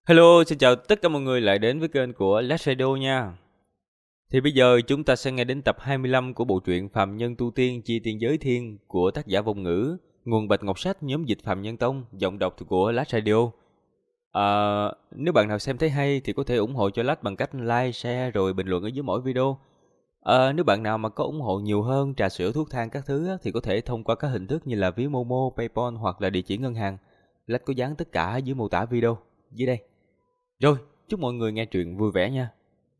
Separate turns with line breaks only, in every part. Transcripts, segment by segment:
Hello, xin chào tất cả mọi người lại đến với kênh của Last Radio nha. Thì bây giờ chúng ta sẽ nghe đến tập 25 của bộ truyện Phàm Nhân Tu Tiên Chi Tiên Giới Thiên của tác giả Vong Ngữ, nguồn Bạch Ngọc Sách, nhóm dịch Phàm Nhân Tông, giọng đọc của Last Radio. Nếu bạn nào xem thấy hay thì có thể ủng hộ cho Last bằng cách like, share rồi bình luận ở dưới mỗi video. Nếu bạn nào mà có ủng hộ nhiều hơn trà sữa, thuốc thang các thứ thì có thể thông qua các hình thức như là ví Momo, PayPal hoặc là địa chỉ ngân hàng. Last có dán tất cả dưới mô tả video dưới đây. Rồi, chúc mọi người nghe truyện vui vẻ nha.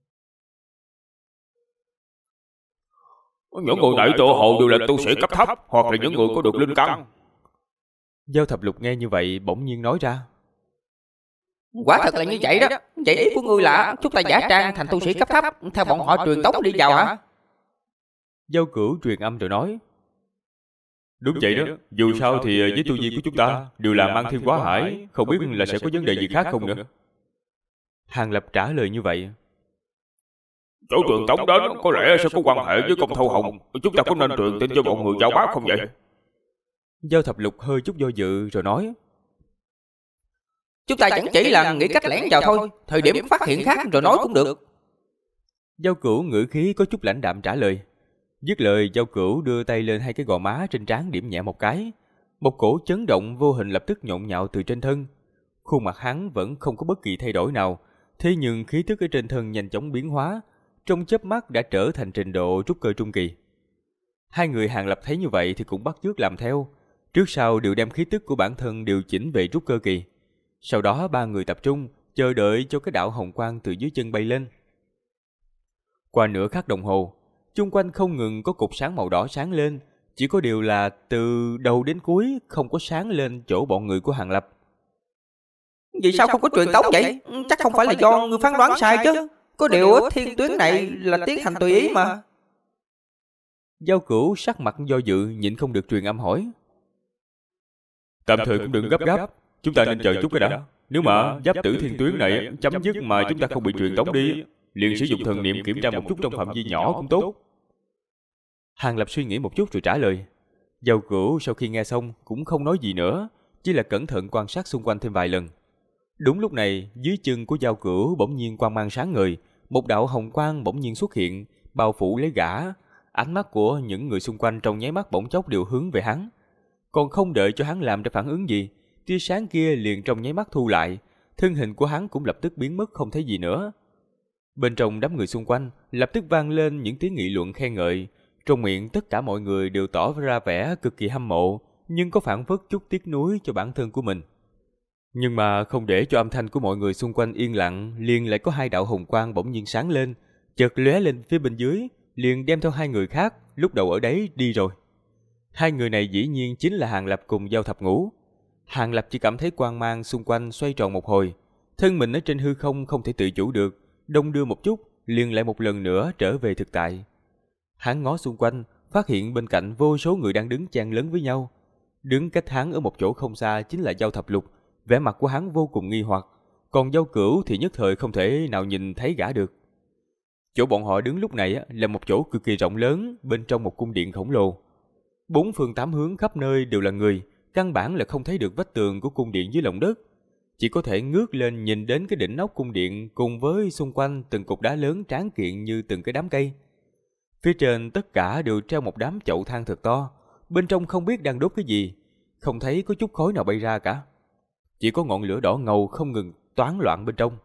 Những người nãy tự hồ đều là tu sĩ cấp thấp hoặc là những người có được linh căn.
Giao Thập Lục nghe như vậy bỗng nhiên nói ra.
Quả thật là như vậy đó. Vậy ý của ngươi là chúng ta giả trang thành tu sĩ cấp thấp, theo bọn họ truyền tống đi vào hả?
Giao Cửu truyền âm rồi nói.
Đúng vậy đó. Dù sao thì với tu vi của chúng ta đều là mang thiên quá hải, không biết là sẽ có vấn đề gì khác không nữa.
Hàng Lập trả lời như vậy.
Chỗ truyền tống đến có lẽ sẽ có quan hệ với Công Thâu Hồng. Chúng ta có nên truyền tin cho bọn người giao bác không vậy?
Giao Thập Lục hơi chút do dự rồi nói.
Chúng ta chẳng chỉ là nghĩ cách lẻn vào thôi, thời điểm phát hiện khác rồi nói cũng được.
Giao Cửu ngữ khí có chút lãnh đạm trả lời. Dứt lời, Giao Cửu đưa tay lên hai cái gò má trên trán điểm nhẹ một cái. Một cổ chấn động vô hình lập tức nhộn nhạo từ trên thân. Khuôn mặt hắn vẫn không có bất kỳ thay đổi nào, thế nhưng khí tức ở trên thân nhanh chóng biến hóa, trong chớp mắt đã trở thành trình độ trúc cơ trung kỳ. Hai người Hàng Lập thấy như vậy thì cũng bắt chước làm theo, trước sau đều đem khí tức của bản thân điều chỉnh về trúc cơ kỳ. Sau đó ba người tập trung, chờ đợi cho cái đạo hồng quang từ dưới chân bay lên. Qua nửa khắc đồng hồ, chung quanh không ngừng có cột sáng màu đỏ sáng lên, chỉ có điều là từ đầu đến cuối không có sáng lên chỗ bọn người của Hàng Lập.
Vì sao không có truyền tống vậy? Chắc không phải là do ngươi phán đoán sai chứ. Có điều thiên tuyến này là tiến hành tùy ý mà.
Giao Cửu sắc mặt do dự nhịn không được truyền âm hỏi.
Tạm thời cũng đừng gấp gáp, chúng ta nên chờ chút cái đã. Nếu mà giáp tử thiên tuyến này chấm dứt mà chúng ta không bị truyền tống đi, liền sử dụng thần niệm kiểm tra một chút trong phạm vi nhỏ cũng tốt.
Hàng Lập suy nghĩ một chút rồi trả lời. Giao Cửu sau khi nghe xong cũng không nói gì nữa, chỉ là cẩn thận quan sát xung quanh thêm vài lần. Đúng lúc này, dưới chân của Giao Cửu bỗng nhiên quang mang sáng ngời, một đạo hồng quang bỗng nhiên xuất hiện, bao phủ lấy gã. Ánh mắt của những người xung quanh trong nháy mắt bỗng chốc đều hướng về hắn. Còn không đợi cho hắn làm ra phản ứng gì, tia sáng kia liền trong nháy mắt thu lại, thân hình của hắn cũng lập tức biến mất không thấy gì nữa. Bên trong đám người xung quanh lập tức vang lên những tiếng nghị luận khen ngợi, trong miệng tất cả mọi người đều tỏ ra vẻ cực kỳ hâm mộ, nhưng có phản phất chút tiếc nuối cho bản thân của mình. Nhưng mà không để cho âm thanh của mọi người xung quanh yên lặng, liền lại có hai đạo hồng quang bỗng nhiên sáng lên, chợt lóe lên phía bên dưới, liền đem theo hai người khác lúc đầu ở đấy đi rồi. Hai người này dĩ nhiên chính là Hàng Lập cùng Giao Thập Ngũ. Hàng Lập chỉ cảm thấy quang mang xung quanh xoay tròn một hồi, thân mình ở trên hư không không thể tự chủ được, đông đưa một chút, liền lại một lần nữa trở về thực tại. Hắn ngó xung quanh, phát hiện bên cạnh vô số người đang đứng chen lấn với nhau. Đứng cách hắn ở một chỗ không xa chính là Giao Thập Lục, vẻ mặt của hắn vô cùng nghi hoặc, còn Giao Cửu thì nhất thời không thể nào nhìn thấy gã được. Chỗ bọn họ đứng lúc này là một chỗ cực kỳ rộng lớn, bên trong một cung điện khổng lồ. Bốn phương tám hướng khắp nơi đều là người, căn bản là không thấy được vách tường của cung điện dưới lòng đất. Chỉ có thể ngước lên nhìn đến cái đỉnh nóc cung điện cùng với xung quanh từng cục đá lớn tráng kiện như từng cái đám cây. Phía trên tất cả đều treo một đám chậu than thật to, bên trong không biết đang đốt cái gì, không thấy có chút khói nào bay ra cả. Chỉ có ngọn lửa đỏ ngầu không ngừng toán loạn bên trong.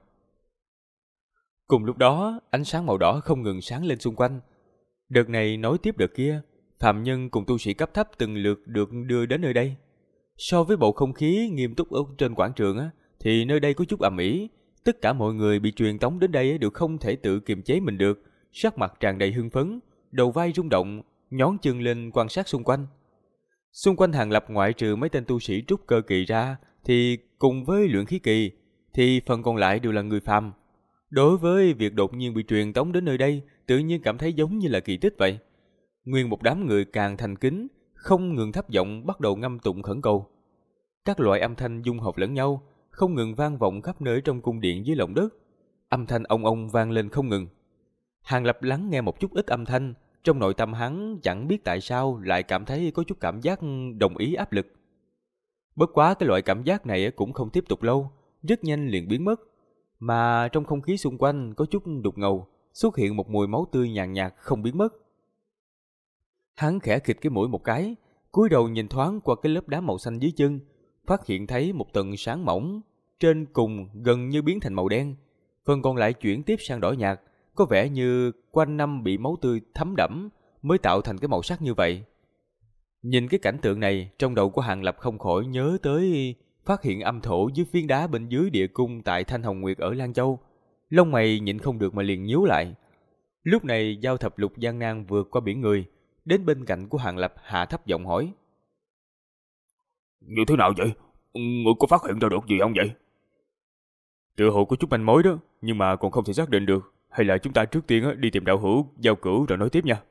Cùng lúc đó, ánh sáng màu đỏ không ngừng sáng lên xung quanh. Đợt này nối tiếp đợt kia, phàm nhân cùng tu sĩ cấp thấp từng lượt được đưa đến nơi đây. So với bầu không khí nghiêm túc ở trên quảng trường thì nơi đây có chút ầm ĩ. Tất cả mọi người bị truyền tống đến đây đều không thể tự kiềm chế mình được, sắc mặt tràn đầy hưng phấn, đầu vai rung động, nhón chân lên quan sát xung quanh. Xung quanh Hàng Lập ngoại trừ mấy tên tu sĩ trúc cơ kỳ ra, thì cùng với luyện khí kỳ, thì phần còn lại đều là người phàm. Đối với việc đột nhiên bị truyền tống đến nơi đây, tự nhiên cảm thấy giống như là kỳ tích vậy. Nguyên một đám người càng thành kính, không ngừng thấp giọng bắt đầu ngâm tụng khẩn cầu. Các loại âm thanh dung hợp lẫn nhau, không ngừng vang vọng khắp nơi trong cung điện dưới lòng đất. Âm thanh ong ong vang lên không ngừng. Hàng Lập lắng nghe một chút ít âm thanh, trong nội tâm hắn chẳng biết tại sao lại cảm thấy có chút cảm giác đồng ý áp lực. Bất quá cái loại cảm giác này cũng không tiếp tục lâu, rất nhanh liền biến mất. mà trong không khí xung quanh có chút đục ngầu, xuất hiện một mùi máu tươi nhàn nhạt không biến mất. Hắn khẽ khịt cái mũi một cái, cúi đầu nhìn thoáng qua cái lớp đá màu xanh dưới chân, phát hiện thấy một tầng sáng mỏng, trên cùng gần như biến thành màu đen, phần còn lại chuyển tiếp sang đỏ nhạt, có vẻ như quanh năm bị máu tươi thấm đẫm mới tạo thành cái màu sắc như vậy. Nhìn cái cảnh tượng này, trong đầu của Hàng Lập không khỏi nhớ tới phát hiện âm thổ dưới phiến đá bên dưới địa cung tại Thanh Hồng Nguyệt ở Lan Châu. Lông mày nhịn không được mà liền nhíu lại. Lúc này Giao Thập Lục gian nan vượt qua biển người, đến bên cạnh của Hàng Lập hạ thấp giọng hỏi:
Như thế nào vậy? Người có phát hiện ra được gì không vậy?
Tựa hồ có chút manh mối đó, nhưng mà còn không thể xác định được. Hay là chúng ta trước tiên đi tìm đạo hữu Giao Cửu rồi nói tiếp nha.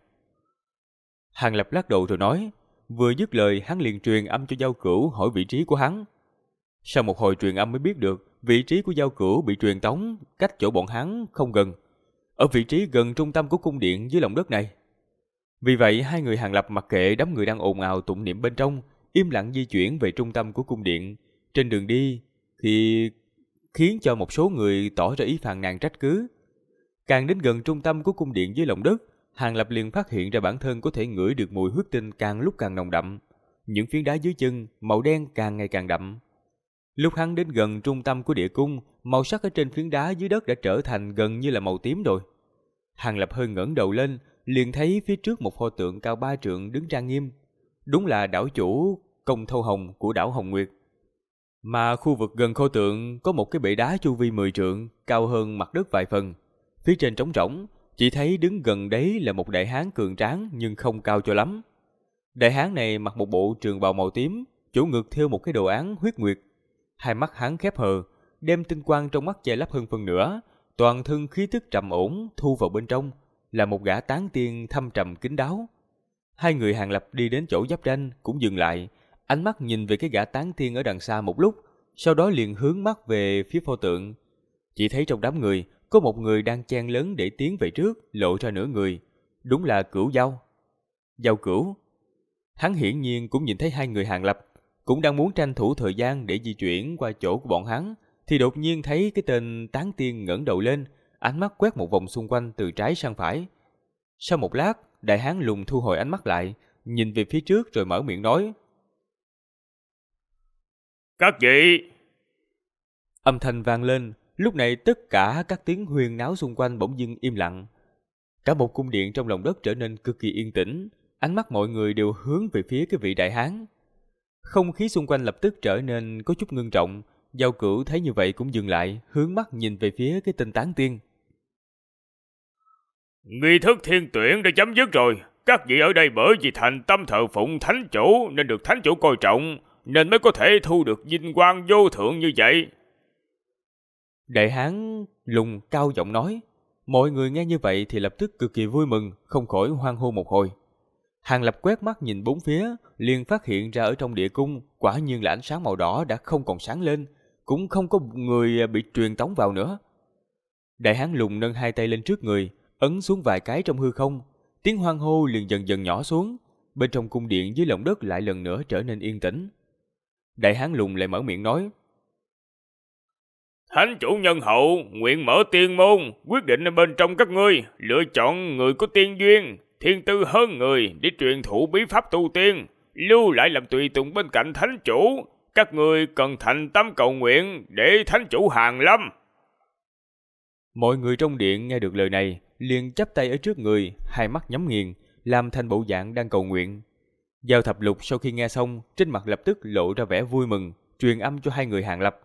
Hàng Lập lắc đầu rồi nói. Vừa dứt lời, hắn liền truyền âm cho Giao Cửu hỏi vị trí của hắn. Sau một hồi truyền âm mới biết được vị trí của Giao Cửu bị truyền tống cách chỗ bọn hắn không gần, ở vị trí gần trung tâm của cung điện dưới lòng đất này. Vì vậy hai người Hàng Lập mặc kệ đám người đang ồn ào tụng niệm bên trong, im lặng di chuyển về trung tâm của cung điện. Trên đường đi thì khiến cho một số người tỏ ra ý phàn nàn trách cứ. Càng đến gần trung tâm của cung điện dưới lòng đất, Hàng Lập liền phát hiện ra bản thân có thể ngửi được mùi huyết tinh càng lúc càng nồng đậm. Những phiến đá dưới chân màu đen càng ngày càng đậm. Lúc hắn đến gần trung tâm của địa cung, màu sắc ở trên phiến đá dưới đất đã trở thành gần như là màu tím rồi. Hàng Lập hơi ngẩng đầu lên, liền thấy phía trước một pho tượng cao 3 trượng đứng trang nghiêm. Đúng là đảo chủ Công Thâu Hồng của đảo Hồng Nguyệt. Mà khu vực gần pho tượng có một cái bệ đá chu vi 10 trượng, cao hơn mặt đất vài phần. Phía trên trống rỗng, chỉ thấy đứng gần đấy là một đại hán cường tráng nhưng không cao cho lắm. Đại hán này mặc một bộ trường bào màu tím, chỗ ngực thêu một cái đồ án huyết nguyệt. Hai mắt hắn khép hờ, đem tinh quang trong mắt che lấp hơn phần nửa, toàn thân khí tức trầm ổn thu vào bên trong, là một gã tán tiên thâm trầm kín đáo. Hai người Hàng Lập đi đến chỗ giáp ranh cũng dừng lại, ánh mắt nhìn về cái gã tán tiên ở đằng xa một lúc, sau đó liền hướng mắt về phía pho tượng. Chỉ thấy trong đám người có một người đang chen lấn để tiến về trước, lộ ra nửa người, đúng là Cửu Giao. Giao Cửu. Hắn hiển nhiên cũng nhìn thấy hai người Hàng Lập, cũng đang muốn tranh thủ thời gian để di chuyển qua chỗ của bọn hắn, thì đột nhiên thấy cái tên tán tiên ngẩng đầu lên, ánh mắt quét một vòng xung quanh từ trái sang phải. Sau một lát, đại hán lùng thu hồi ánh mắt lại, nhìn về phía trước rồi mở miệng nói:
Các vị!
Âm thanh vang lên, lúc này tất cả các tiếng huyên náo xung quanh bỗng dưng im lặng. Cả một cung điện trong lòng đất trở nên cực kỳ yên tĩnh, ánh mắt mọi người đều hướng về phía cái vị đại hán. Không khí xung quanh lập tức trở nên có chút ngưng trọng. Giao Cửu thấy như vậy cũng dừng lại, hướng mắt nhìn về phía cái tên tán tiên.
Nghi thức thiên tuyển đã chấm dứt rồi. Các vị ở đây bởi vì thành tâm thờ phụng thánh chủ nên được thánh chủ coi trọng, nên mới có thể thu được vinh quang vô thượng như vậy.
Đại hán lùng cao giọng nói. Mọi người nghe như vậy thì lập tức cực kỳ vui mừng, không khỏi hoan hô một hồi. Hàng Lập quét mắt nhìn bốn phía, liền phát hiện ra ở trong địa cung quả nhiên là ánh sáng màu đỏ đã không còn sáng lên, cũng không có người bị truyền tống vào nữa. Đại hán lùng nâng hai tay lên trước người, ấn xuống vài cái trong hư không, tiếng hoan hô liền dần dần nhỏ xuống. Bên trong cung điện dưới lòng đất lại lần nữa trở nên yên tĩnh. Đại hán lùng lại mở miệng nói:
Thánh chủ nhân hậu nguyện mở tiên môn, quyết định ở bên trong các ngươi lựa chọn người có tiên duyên, thiên tư hơn người để truyền thụ bí pháp tu tiên, lưu lại làm tùy tùng bên cạnh thánh chủ. Các ngươi cần thành tâm cầu nguyện để thánh chủ hàng lâm.
Mọi người trong điện nghe được lời này, liền chắp tay ở trước người, hai mắt nhắm nghiền, làm thành bộ dạng đang cầu nguyện. Giao Thập Lục sau khi nghe xong, trên mặt lập tức lộ ra vẻ vui mừng, truyền âm cho hai người Hàng Lập.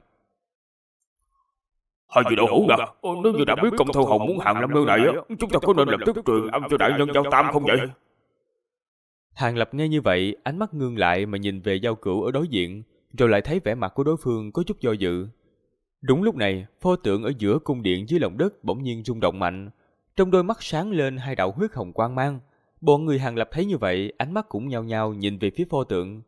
Hai vị đạo hữu nè, nếu như đã biết Công Thâu Hồng muốn hàng lâm nơi này, chúng ta có nên lập tức truyền âm cho đại nhân Giao Tam không vậy?
Hàng Lập nghe như vậy, ánh mắt ngưng lại mà nhìn về Giao Cửu ở đối diện, rồi lại thấy vẻ mặt của đối phương có chút do dự. Đúng lúc này, pho tượng ở giữa cung điện dưới lòng đất bỗng nhiên rung động mạnh, trong đôi mắt sáng lên hai đạo huyết hồng quang mang. Bọn người Hàng Lập thấy như vậy, ánh mắt cũng nhao nhao nhìn về phía pho tượng.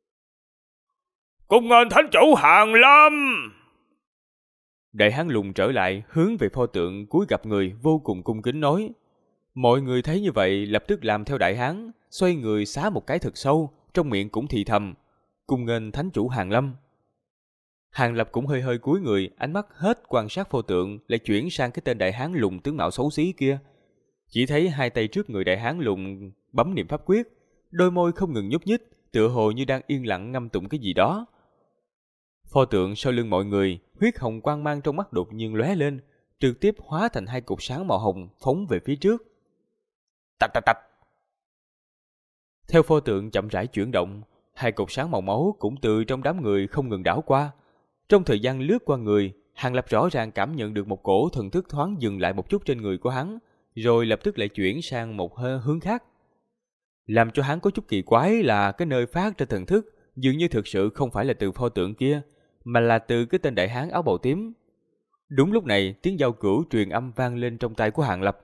Cung nghênh thánh chủ hàng lâm!
Đại hán lùng trở lại, hướng về pho tượng cúi gặp người, vô cùng cung kính nói. Mọi người thấy như vậy, lập tức làm theo đại hán, xoay người xá một cái thật sâu, trong miệng cũng thì thầm: Cung nghênh thánh chủ hàng lâm. Hàng Lập cũng hơi hơi cúi người, ánh mắt hết quan sát pho tượng lại chuyển sang cái tên đại hán lùn tướng mạo xấu xí kia. Chỉ thấy hai tay trước người đại hán lùn bấm niệm pháp quyết, đôi môi không ngừng nhúc nhích, tựa hồ như đang yên lặng ngâm tụng cái gì đó. Pho tượng sau lưng mọi người, huyết hồng quang mang trong mắt đột nhiên lóe lên, trực tiếp hóa thành hai cột sáng màu hồng phóng về phía trước. Tạch tạch tạch. Theo pho tượng chậm rãi chuyển động, hai cột sáng màu máu cũng từ trong đám người không ngừng đảo qua. Trong thời gian lướt qua người, Hàng Lập rõ ràng cảm nhận được một cổ thần thức thoáng dừng lại một chút trên người của hắn, rồi lập tức lại chuyển sang một hướng khác. Làm cho hắn có chút kỳ quái là cái nơi phát ra thần thức dường như thực sự không phải là từ pho tượng kia, mà là từ cái tên đại hán áo bào tím. Đúng lúc này, tiếng giao cửu truyền âm vang lên trong tay của Hàng Lập.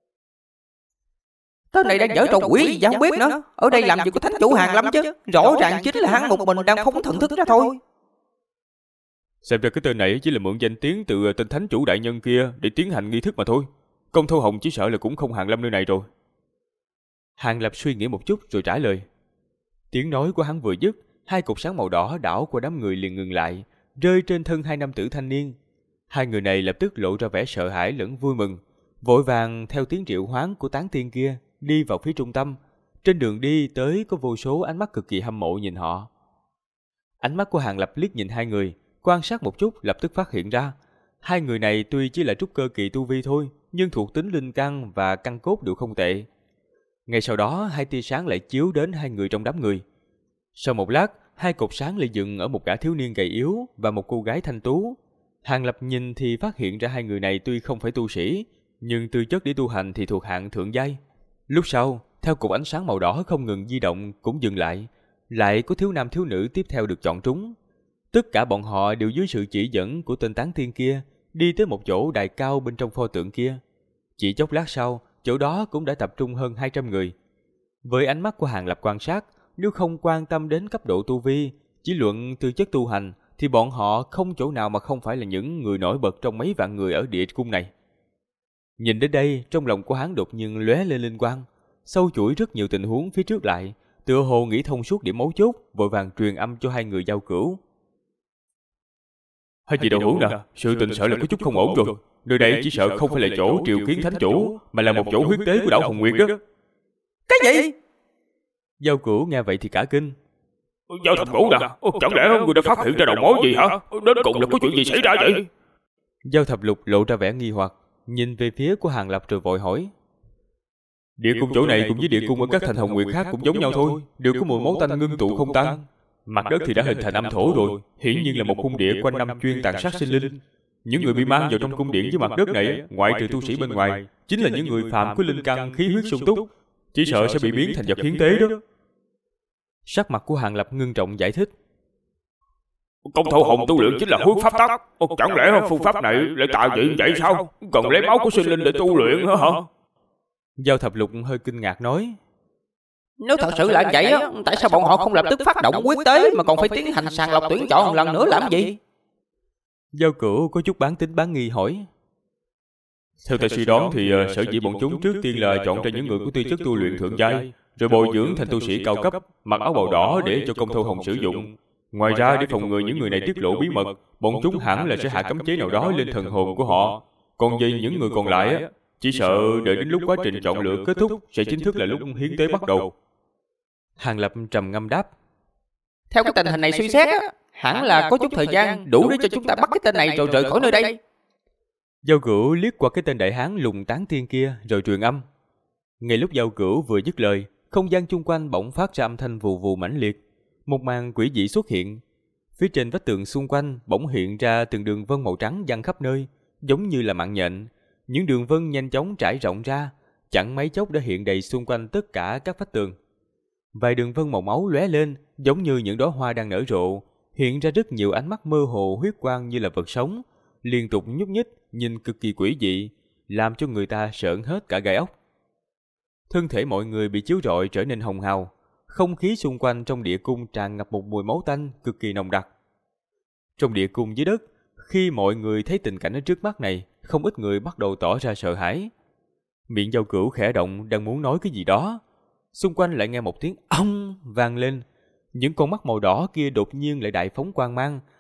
Tên này đang giở trò quỷ gì chẳng biết nữa. Ở đây làm gì có thánh chủ Hàn Lâm chứ. Rõ ràng chính là hắn một mình đang phóng thần thức ra thôi.
Xem ra cái tên này chỉ là mượn danh tiếng từ tên thánh chủ đại nhân kia để tiến hành nghi thức mà thôi. Công Thâu Hồng chỉ sợ là cũng không Hàn Lâm nơi này rồi. Hàng Lập suy nghĩ một chút rồi trả lời. Tiếng nói của hắn vừa dứt, hai cột sáng màu đỏ đảo qua đám người liền ngừng lại, rơi trên thân hai nam tử thanh niên. Hai người này lập tức lộ ra vẻ sợ hãi lẫn vui mừng, vội vàng theo tiếng triệu hoán của tán tiên kia đi vào phía trung tâm. Trên đường đi tới có vô số ánh mắt cực kỳ hâm mộ nhìn họ. Ánh mắt của Hàng Lập liếc nhìn hai người, quan sát một chút lập tức phát hiện ra, hai người này tuy chỉ là trúc cơ kỳ tu vi thôi, nhưng thuộc tính linh căn và căn cốt đều không tệ. Ngay sau đó, hai tia sáng lại chiếu đến hai người trong đám người. Sau một lát, hai cột sáng lại dừng ở một gã thiếu niên gầy yếu và một cô gái thanh tú. Hàng Lập nhìn thì phát hiện ra hai người này tuy không phải tu sĩ, nhưng tư chất để tu hành thì thuộc hạng thượng giai. Lúc sau, theo cột ánh sáng màu đỏ không ngừng di động cũng dừng lại có thiếu nam thiếu nữ tiếp theo được chọn trúng. Tất cả bọn họ đều dưới sự chỉ dẫn của tên tán tiên kia, đi tới một chỗ đài cao bên trong pho tượng kia. Chỉ chốc lát sau, chỗ đó cũng đã tập trung hơn 200 người. Với ánh mắt của Hàng Lập quan sát, nếu không quan tâm đến cấp độ tu vi, chỉ luận tư chất tu hành, thì bọn họ không chỗ nào mà không phải là những người nổi bật trong mấy vạn người ở địa cung này. Nhìn đến đây, trong lòng của hắn đột nhiên lóe lên linh quang, sâu chuỗi rất nhiều tình huống phía trước lại, tựa hồ nghĩ thông suốt điểm mấu chốt, vội vàng truyền âm cho hai người giao cửu. Hai vị đạo hữu nè, sự tình sợ là có chút không ổn rồi. Nơi đây chỉ sợ không phải là chỗ triều kiến thánh chủ, mà là một chỗ huyết tế của đảo Hồng Nguyệt đó.
Cái gì?
Giao cửu nghe vậy thì cả kinh.
Giao thập cửu nè, chẳng lẽ người đã phát hiện ra đầu mối gì hả? Đến cùng là có chuyện gì xảy ra vậy?
Giao thập lục lộ ra vẻ nghi hoặc, nhìn về phía của Hàng Lập rồi vội hỏi. Địa cung chỗ này cùng với địa cung ở các thành Hồng Nguyệt khác cũng giống nhau thôi, đều có mùi máu tanh ngưng tụ không tan. Mặt đất thì đã hình thành âm thổ rồi, hiển nhiên là một cung địa quanh năm chuyên tàn sát sinh linh. Những người bị mang vào trong cung điện với mặt đất này, ngoại trừ tu sĩ bên ngoài, chính là những người phàm có linh căn khí huyết sung túc, chỉ sợ sẽ bị biến thành vật hiến tế đó. Sắc mặt của Hàng Lập ngưng trọng giải thích.
Công Thâu Hồng tu luyện chính là huyết pháp tắc, chẳng lẽ phương pháp này lại tà dị vậy sao? Cần lấy máu của sinh linh để tu luyện hả?
Giao thập lục hơi kinh ngạc nói.
Nếu thật sự là vậy á, tại sao bọn họ không lập tức phát động quyết tế mà còn phải tiến hành sàng lọc tuyển chọn một lần nữa làm gì?
Giao cửu có chút bán tín bán nghi hỏi. Theo ta suy đoán thì sở dĩ bọn chúng trước tiên là chọn ra những người có tư chất tu luyện thượng giai, rồi bồi dưỡng thành tu sĩ cao cấp, mặc áo bào đỏ để cho Công Thâu Hồng sử dụng. Ngoài ra để phòng ngừa những người này tiết lộ bí mật, bọn chúng hẳn là sẽ hạ cấm chế nào đó lên thần hồn của họ. Còn về những người còn lại á, chỉ sợ đợi đến lúc quá trình chọn lựa kết thúc sẽ chính thức là lúc hiến tế bắt đầu. Hàng Lập trầm ngâm đáp.
Theo cái tình hình này suy xét á, hẳn là có chút thời gian đủ để cho chúng ta bắt cái tên này rồi rời khỏi nơi đây.
Giao Cửu liếc qua cái tên đại hán lùng tán tiên kia rồi truyền âm. Ngay lúc Giao Cửu vừa dứt lời, không gian chung quanh bỗng phát ra âm thanh vù vù mãnh liệt. Một màn quỷ dị xuất hiện. Phía trên vách tường xung quanh bỗng hiện ra từng đường vân màu trắng giăng khắp nơi, giống như là mạng nhện. Những đường vân nhanh chóng trải rộng ra, chẳng mấy chốc đã hiện đầy xung quanh tất cả các vách tường. Vài đường vân màu máu lóe lên, giống như những đóa hoa đang nở rộ, hiện ra rất nhiều ánh mắt mơ hồ huyết quang như là vật sống, liên tục nhúc nhích, nhìn cực kỳ quỷ dị, làm cho người ta sởn hết cả gai ốc. Thân thể mọi người bị chiếu rọi trở nên hồng hào, không khí xung quanh trong địa cung tràn ngập một mùi máu tanh cực kỳ nồng đặc. Trong địa cung dưới đất, khi mọi người thấy tình cảnh ở trước mắt này, không ít người bắt đầu tỏ ra sợ hãi. Miệng Giao Cửu khẽ động đang muốn nói cái gì đó, xung quanh lại nghe một tiếng ong vang lên. Những con mắt màu đỏ kia đột nhiên lại đại phóng quang mang,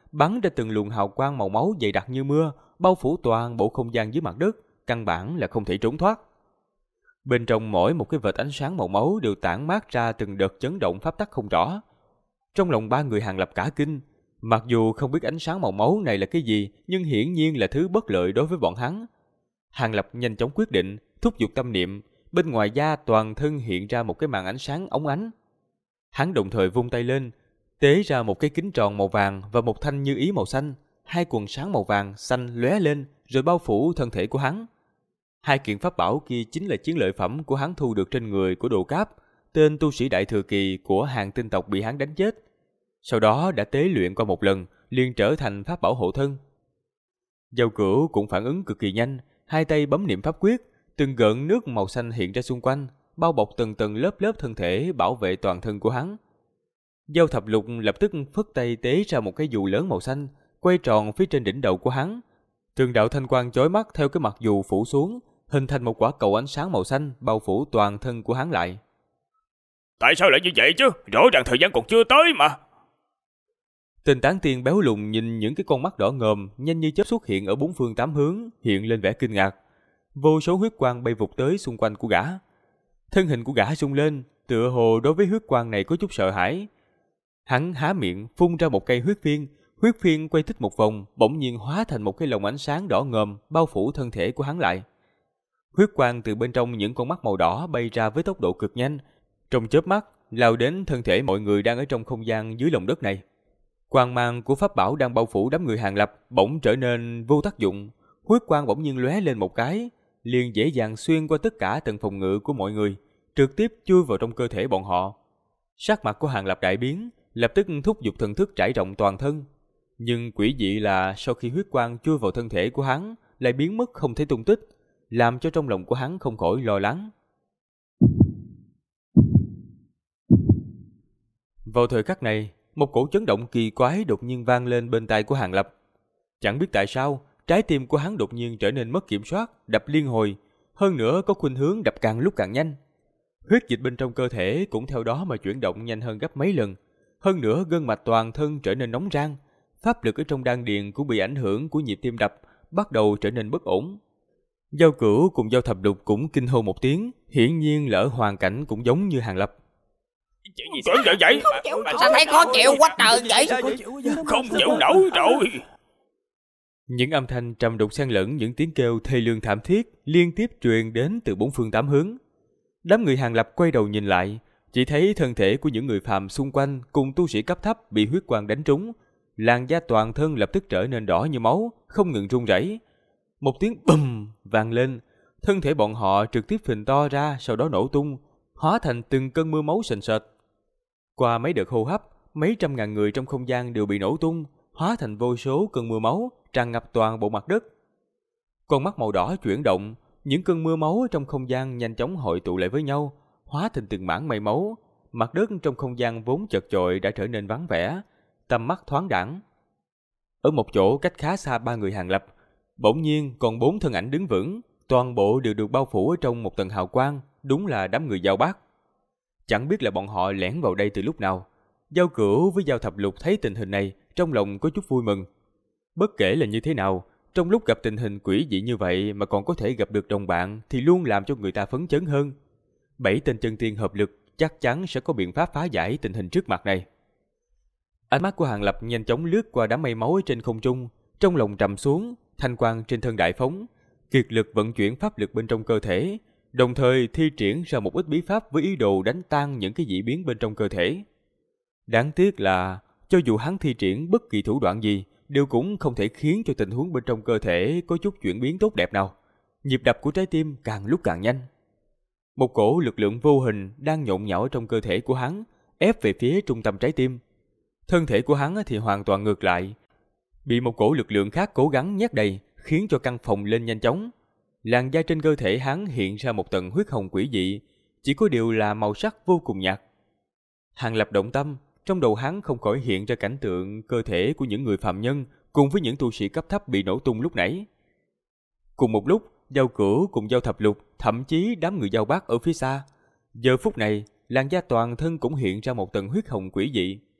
bắn ra từng luồng hào quang màu máu dày đặc như mưa, bao phủ toàn bộ không gian dưới mặt đất, căn bản là không thể trốn thoát. Bên trong mỗi một cái vệt ánh sáng màu máu đều tản mát ra từng đợt chấn động pháp tắc không rõ. Trong lòng ba người Hàng Lập cả kinh, mặc dù không biết ánh sáng màu máu này là cái gì, nhưng hiển nhiên là thứ bất lợi đối với bọn hắn. Hàng Lập nhanh chóng quyết định, thúc giục tâm niệm, bên ngoài da toàn thân hiện ra một cái màn ánh sáng óng ánh. Hắn đồng thời vung tay lên, tế ra một cái kính tròn màu vàng và một thanh như ý màu xanh, hai quần sáng màu vàng xanh lóe lên rồi bao phủ thân thể của hắn. Hai kiện pháp bảo kia chính là chiến lợi phẩm của hắn thu được trên người của Đồ Cáp, tên tu sĩ đại thừa kỳ của Hàng tinh tộc bị hắn đánh chết. Sau đó đã tế luyện qua một lần, liền trở thành pháp bảo hộ thân. Giao Cửu cũng phản ứng cực kỳ nhanh, hai tay bấm niệm pháp quyết, từng gợn nước màu xanh hiện ra xung quanh, bao bọc từng tầng lớp lớp thân thể bảo vệ toàn thân của hắn. Giao Thập Lục lập tức phất tay tế ra một cái dù lớn màu xanh, quay tròn phía trên đỉnh đầu của hắn. Từng đạo thanh quang chói mắt theo cái mặt dù phủ xuống, hình thành một quả cầu ánh sáng màu xanh bao phủ toàn thân của hắn lại.
Tại sao lại như vậy chứ? Rõ ràng thời gian còn chưa tới mà.
Tên tán tiên béo lùn nhìn những cái con mắt đỏ ngòm nhanh như chớp xuất hiện ở bốn phương tám hướng, hiện lên vẻ kinh ngạc. Vô số huyết quang bay vụt tới xung quanh của gã. Thân hình của gã rung lên, tựa hồ đối với huyết quang này có chút sợ hãi. Hắn há miệng phun ra một cây huyết phiên quay thích một vòng, bỗng nhiên hóa thành một cái lồng ánh sáng đỏ ngòm bao phủ thân thể của hắn lại. Huyết quang từ bên trong những con mắt màu đỏ bay ra với tốc độ cực nhanh, trong chớp mắt lao đến thân thể mọi người đang ở trong không gian dưới lòng đất này. Quang mang của pháp bảo đang bao phủ đám người Hàng Lập bỗng trở nên vô tác dụng, huyết quang bỗng nhiên lóe lên một cái, liền dễ dàng xuyên qua tất cả tầng phòng ngự của mọi người, trực tiếp chui vào trong cơ thể bọn họ. Sắc mặt của Hàng Lập đại biến, lập tức thúc giục thần thức trải rộng toàn thân. Nhưng quỷ dị là sau khi huyết quang chui vào thân thể của hắn, lại biến mất không thấy tung tích, làm cho trong lòng của hắn không khỏi lo lắng. Vào thời khắc này, một cổ chấn động kỳ quái đột nhiên vang lên bên tai của Hàng Lập. Chẳng biết tại sao, trái tim của hắn đột nhiên trở nên mất kiểm soát, đập liên hồi, hơn nữa có khuynh hướng đập càng lúc càng nhanh. Huyết dịch bên trong cơ thể cũng theo đó mà chuyển động nhanh hơn gấp mấy lần, hơn nữa gân mạch toàn thân trở nên nóng ran, pháp lực ở trong đan điền cũng bị ảnh hưởng của nhịp tim đập, bắt đầu trở nên bất ổn. Giao Cửu cùng Giao Thập Lục cũng kinh hô một tiếng, hiển nhiên là ở hoàn cảnh cũng giống như Hàng Lập.
Chuyện gì tưởng vậy?
Sao thấy khó chịu quá trời vậy?
Không chịu nổi rồi.
Những âm thanh trầm đục xen lẫn những tiếng kêu thê lương thảm thiết liên tiếp truyền đến từ bốn phương tám hướng. Đám người Hàng Lập quay đầu nhìn lại, chỉ thấy thân thể của những người phàm xung quanh cùng tu sĩ cấp thấp bị huyết quang đánh trúng, làn da toàn thân lập tức trở nên đỏ như máu, không ngừng run rẩy. Một tiếng bùm vang lên, thân thể bọn họ trực tiếp phình to ra, sau đó nổ tung, hóa thành từng cơn mưa máu sền sệt. Qua mấy đợt hô hấp, mấy trăm ngàn người trong không gian đều bị nổ tung, hóa thành vô số cơn mưa máu tràn ngập toàn bộ mặt đất. Con mắt màu đỏ chuyển động, những cơn mưa máu trong không gian nhanh chóng hội tụ lại với nhau, hóa thành từng mảng mây máu. Mặt đất trong không gian vốn chật chội đã trở nên vắng vẻ, tầm mắt thoáng đãng. Ở một chỗ cách khá xa ba người Hàng Lập, bỗng nhiên còn 4 thân ảnh đứng vững, toàn bộ đều được bao phủ ở trong một tầng hào quang, đúng là đám người Giao Bác. Chẳng biết là bọn họ lẻn vào đây từ lúc nào. Giao Cửu với Giao Thập Lục thấy tình hình này, trong lòng có chút vui mừng. Bất kể là như thế nào, trong lúc gặp tình hình quỷ dị như vậy mà còn có thể gặp được đồng bạn thì luôn làm cho người ta phấn chấn hơn. 7 tên chân tiên hợp lực chắc chắn sẽ có biện pháp phá giải tình hình trước mặt này. Ánh mắt của Hàng Lập nhanh chóng lướt qua đám mây máu trên không trung, trong lòng trầm xuống, thanh quang trên thân đại phóng, kiệt lực vận chuyển pháp lực bên trong cơ thể, đồng thời thi triển ra một ít bí pháp với ý đồ đánh tan những cái dị biến bên trong cơ thể. Đáng tiếc là cho dù hắn thi triển bất kỳ thủ đoạn gì, đều cũng không thể khiến cho tình huống bên trong cơ thể có chút chuyển biến tốt đẹp nào. Nhịp đập của trái tim càng lúc càng nhanh. Một cổ lực lượng vô hình đang nhộn nhạo trong cơ thể của hắn, ép về phía trung tâm trái tim. Thân thể của hắn thì hoàn toàn ngược lại, bị một cổ lực lượng khác cố gắng nhét đầy, khiến cho căng phồng lên nhanh chóng. Làn da trên cơ thể hắn hiện ra một tầng huyết hồng quỷ dị, chỉ có điều là màu sắc vô cùng nhạt. Hàng Lập động tâm, trong đầu hắn không khỏi hiện ra cảnh tượng cơ thể của những người phàm nhân cùng với những tu sĩ cấp thấp bị nổ tung lúc nãy. Cùng một lúc, Giao Cửu cùng Giao Thập Lục, thậm chí đám người Giao Bác ở phía xa, giờ phút này làn da toàn thân cũng hiện ra một tầng huyết hồng quỷ dị.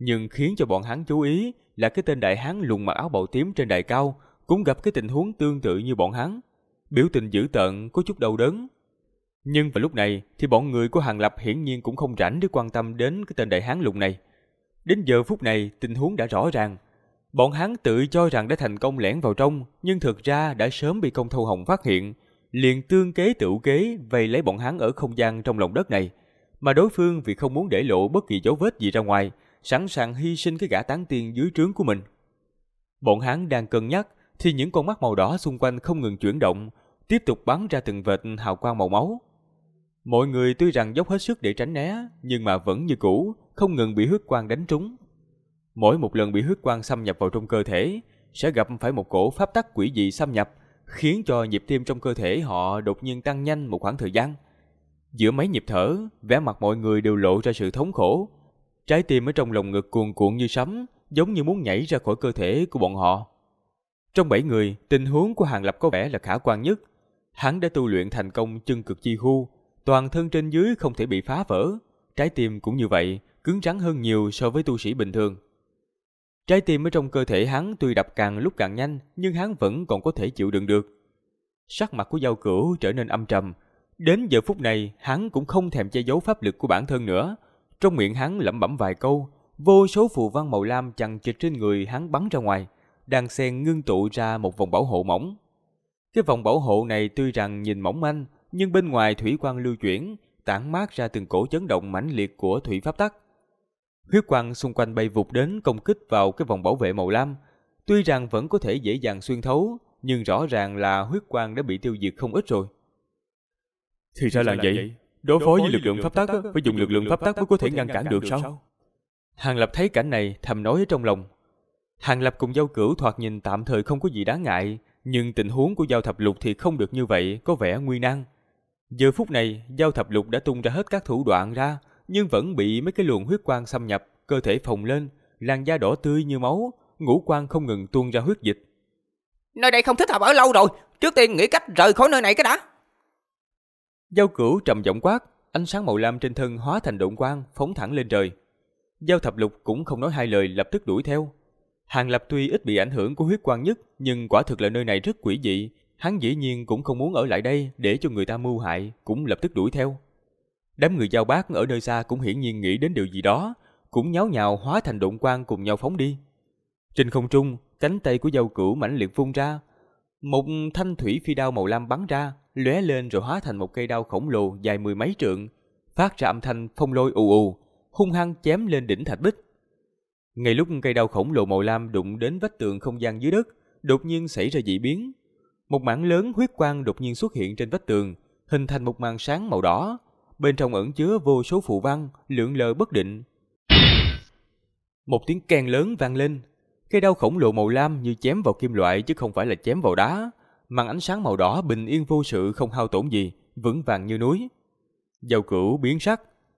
Nhưng khiến cho bọn hắn chú ý là cái tên đại hán lùn mặc áo bào tím trên đài cao cũng gặp cái tình huống tương tự như bọn hắn. Biểu tình dữ tợn, có chút đau đớn. Nhưng vào lúc này thì bọn người của Hàng Lập hiển nhiên cũng không rảnh để quan tâm đến cái tên đại hán lùn này. Đến giờ phút này tình huống đã rõ ràng. Bọn hắn tự cho rằng đã thành công lẻn vào trong, nhưng thực ra đã sớm bị Công Thâu Hồng phát hiện, liền tương kế tựu kế vây lấy bọn hắn ở không gian trong lòng đất này. Mà đối phương vì không muốn để lộ bất kỳ dấu vết gì ra ngoài, sẵn sàng hy sinh cái gã tán tiên dưới trướng của mình. Bọn hắn đang cân nhắc thì những con mắt màu đỏ xung quanh không ngừng chuyển động, tiếp tục bắn ra từng vệt hào quang màu máu. Mọi người tuy rằng dốc hết sức để tránh né, nhưng mà vẫn như cũ, không ngừng bị huyết quang đánh trúng. Mỗi một lần bị huyết quang xâm nhập vào trong cơ thể, sẽ gặp phải một cổ pháp tắc quỷ dị xâm nhập, khiến cho nhịp tim trong cơ thể họ đột nhiên tăng nhanh một khoảng thời gian. Giữa mấy nhịp thở, vẻ mặt mọi người đều lộ ra sự thống khổ. Trái tim ở trong lồng ngực cuồn cuộn như sấm, giống như muốn nhảy ra khỏi cơ thể của bọn họ. Trong 7 người, tình huống của Hàng Lập có vẻ là khả quan nhất. Hắn đã tu luyện thành công chân cực chi hu, toàn thân trên dưới không thể bị phá vỡ. Trái tim cũng như vậy, cứng rắn hơn nhiều so với tu sĩ bình thường. Trái tim ở trong cơ thể hắn tuy đập càng lúc càng nhanh, nhưng hắn vẫn còn có thể chịu đựng được. Sắc mặt của Giao Cửu trở nên âm trầm. Đến giờ phút này, hắn cũng không thèm che giấu pháp lực của bản thân nữa. Trong miệng hắn lẩm bẩm vài câu, vô số phù văn màu lam chằng chịt trên người hắn bắn ra ngoài, đang xen ngưng tụ ra một vòng bảo hộ mỏng. Cái vòng bảo hộ này tuy rằng nhìn mỏng manh, nhưng bên ngoài thủy quang lưu chuyển, tản mát ra từng cổ chấn động mãnh liệt của thủy pháp tắc. Huyết quang xung quanh bay vụt đến công kích vào cái vòng bảo vệ màu lam. Tuy rằng vẫn có thể dễ dàng xuyên thấu, nhưng rõ ràng là huyết quang đã bị tiêu diệt không ít rồi.
Thì ra là vậy. Đối phó với lực lượng pháp tắc, phải dùng lực lượng pháp tắc mới có thể ngăn cản được sao?
Hàng Lập thấy cảnh này thầm nói ở trong lòng. Hàng Lập cùng Giao Cửu thoạt nhìn tạm thời không có gì đáng ngại, nhưng tình huống của Giao Thập Lục thì không được như vậy, có vẻ nguy nan. Giờ phút này, Giao Thập Lục đã tung ra hết các thủ đoạn ra, nhưng vẫn bị mấy cái luồng huyết quang xâm nhập, cơ thể phồng lên, làn da đỏ tươi như máu, ngũ quan không ngừng tuôn ra huyết dịch.
Nơi đây không thích hợp ở lâu rồi, trước tiên nghĩ cách rời khỏi nơi này cái đã.
Giao Cửu trầm giọng quát, ánh sáng màu lam trên thân hóa thành độn quang, phóng thẳng lên trời. Giao Thập Lục cũng không nói hai lời, lập tức đuổi theo. Hàng Lập tuy ít bị ảnh hưởng của huyết quang nhất, nhưng quả thực là nơi này rất quỷ dị, hắn dĩ nhiên cũng không muốn ở lại đây để cho người ta mưu hại, cũng lập tức đuổi theo. Đám người Giao Bác ở nơi xa cũng hiển nhiên nghĩ đến điều gì đó, cũng nháo nhào hóa thành độn quang cùng nhau phóng đi. Trên không trung, cánh tay của Giao Cửu mãnh liệt vung ra, một thanh thủy phi đao màu lam bắn ra, lóe lên rồi hóa thành một cây đao khổng lồ dài 10 mấy trượng, phát ra âm thanh phong lôi ù ù, hung hăng chém lên đỉnh thạch bích. Ngay lúc cây đao khổng lồ màu lam đụng đến vách tường không gian dưới đất, đột nhiên xảy ra dị biến. Một mảng lớn huyết quang đột nhiên xuất hiện trên vách tường, hình thành một màn sáng màu đỏ, bên trong ẩn chứa vô số phù văn, lượn lờ bất định. Một tiếng keng lớn vang lên, cây đao khổng lồ màu lam như chém vào kim loại chứ không phải là chém vào đá. Màn ánh sáng màu đỏ bình yên vô sự, không hao tổn gì, vững vàng như núi. Giao Cửu biến sắc.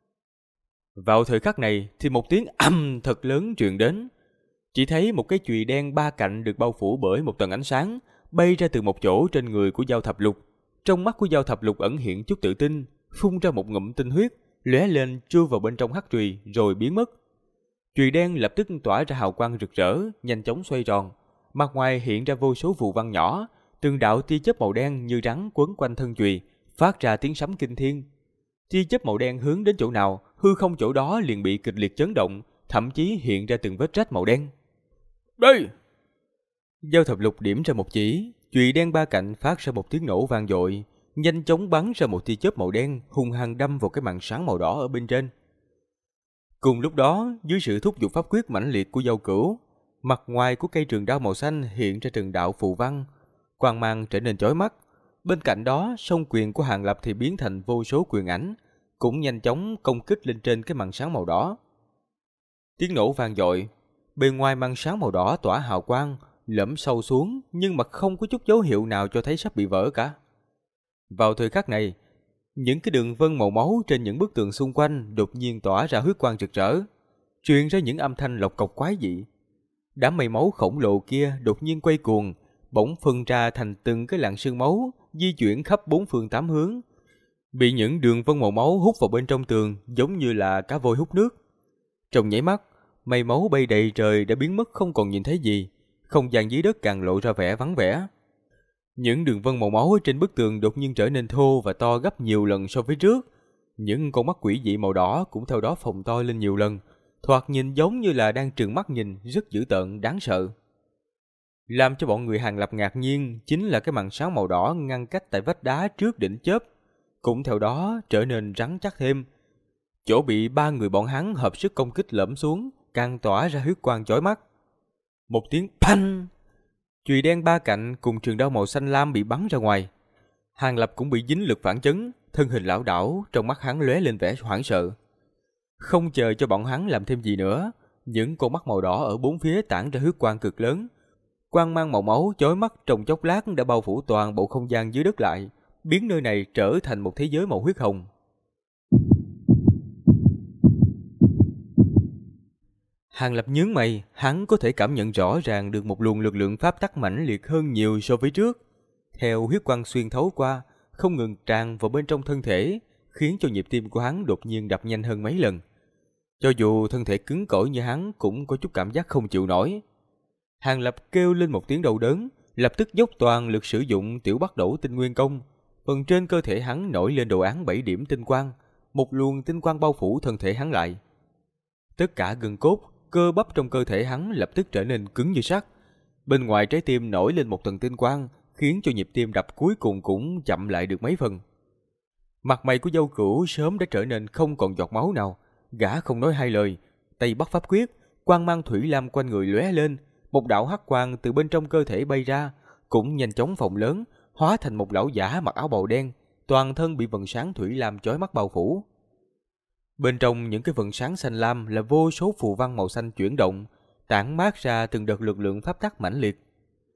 Vào thời khắc này thì một tiếng ầm thật lớn truyền đến. Chỉ thấy một cái chùy đen ba cạnh được bao phủ bởi một tầng ánh sáng, bay ra từ một chỗ trên người của Giao Thập Lục. Trong mắt của Giao Thập Lục ẩn hiện chút tự tin, phun ra một ngụm tinh huyết, lóe lên chui vào bên trong hắc chùy rồi biến mất. Chùy đen lập tức tỏa ra hào quang rực rỡ, nhanh chóng xoay tròn. Mặt ngoài hiện ra vô số phù văn nhỏ, từng đạo tia chớp màu đen như rắn quấn quanh thân chùy, phát ra tiếng sấm kinh thiên. Tia chớp màu đen hướng đến chỗ nào, hư không chỗ đó liền bị kịch liệt chấn động, thậm chí hiện ra từng vết rách màu đen.
Đây!
Giao Thập Lục điểm ra một chỉ, chùy đen ba cạnh phát ra một tiếng nổ vang dội, nhanh chóng bắn ra một tia chớp màu đen, hung hăng đâm vào cái màn sáng màu đỏ ở bên trên. Cùng lúc đó, dưới sự thúc giục pháp quyết mãnh liệt của Giao Cửu, mặt ngoài của cây trường đao màu xanh hiện ra từng đạo phù văn, quang mang trở nên chói mắt. Bên cạnh đó, song quyền của Hàng Lập thì biến thành vô số quyền ảnh, cũng nhanh chóng công kích lên trên cái màn sáng màu đỏ. Tiếng nổ vang dội, bên ngoài màn sáng màu đỏ tỏa hào quang, lõm sâu xuống, nhưng mà không có chút dấu hiệu nào cho thấy sắp bị vỡ cả. Vào thời khắc này, những cái đường vân màu máu trên những bức tường xung quanh đột nhiên tỏa ra huyết quang rực rỡ, truyền ra những âm thanh lộc cộc quái dị. Đám mây máu khổng lồ kia đột nhiên quay cuồng, bỗng phân ra thành từng cái làn sương máu, di chuyển khắp bốn phương tám hướng, bị những đường vân màu máu hút vào bên trong tường, giống như là cá voi hút nước. Trong nháy mắt, mây máu bay đầy trời đã biến mất không còn nhìn thấy gì, không gian dưới đất càng lộ ra vẻ vắng vẻ. Những đường vân màu máu trên bức tường đột nhiên trở nên thô và to gấp nhiều lần so với trước. Những con mắt quỷ dị màu đỏ cũng theo đó phồng to lên nhiều lần, thoạt nhìn giống như là đang trừng mắt nhìn, rất dữ tợn, đáng sợ. Làm cho bọn người Hàng Lập ngạc nhiên chính là cái màn sáng màu đỏ ngăn cách tại vách đá trước đỉnh chớp, cũng theo đó trở nên rắn chắc thêm. Chỗ bị ba người bọn hắn hợp sức công kích lõm xuống, càng tỏa ra huyết quang chói mắt. Một tiếng phanh, chùy đen ba cạnh cùng trường đao màu xanh lam bị bắn ra ngoài. Hàng Lập cũng bị dính lực phản chấn, thân hình lảo đảo, trong mắt hắn lóe lên vẻ hoảng sợ. Không chờ cho bọn hắn làm thêm gì nữa, những con mắt màu đỏ ở bốn phía tản ra huyết quang cực lớn. Quang mang màu máu chói mắt trong chốc lát đã bao phủ toàn bộ không gian dưới đất lại, biến nơi này trở thành một thế giới màu huyết hồng. Hàng Lập nhướng mày, hắn có thể cảm nhận rõ ràng được một luồng lực lượng pháp tắc mãnh liệt hơn nhiều so với trước. Theo huyết quang xuyên thấu qua, không ngừng tràn vào bên trong thân thể, khiến cho nhịp tim của hắn đột nhiên đập nhanh hơn mấy lần. Cho dù thân thể cứng cỏi như hắn cũng có chút cảm giác không chịu nổi. Hàng Lập kêu lên một tiếng đau đớn, lập tức dốc toàn lực sử dụng tiểu bắt đẩu tinh nguyên công. Phần trên cơ thể hắn nổi lên đồ án 7 điểm tinh quang, một luồng tinh quang bao phủ thân thể hắn lại. Tất cả gân cốt, cơ bắp trong cơ thể hắn lập tức trở nên cứng như sắt. Bên ngoài trái tim nổi lên một tầng tinh quang, khiến cho nhịp tim đập cuối cùng cũng chậm lại được mấy phần. Mặt mày của Dâu Cửu sớm đã trở nên không còn giọt máu nào, gã không nói hai lời, tay bắt pháp quyết, quang mang thủy lam quanh người lóe lên, một đạo hắc quang từ bên trong cơ thể bay ra, cũng nhanh chóng phồng lớn, hóa thành một lão giả mặc áo bào đen, toàn thân bị vầng sáng thủy lam chói mắt bao phủ. Bên trong những cái vầng sáng xanh lam là vô số phù văn màu xanh chuyển động, tản mát ra từng đợt lực lượng pháp tắc mãnh liệt.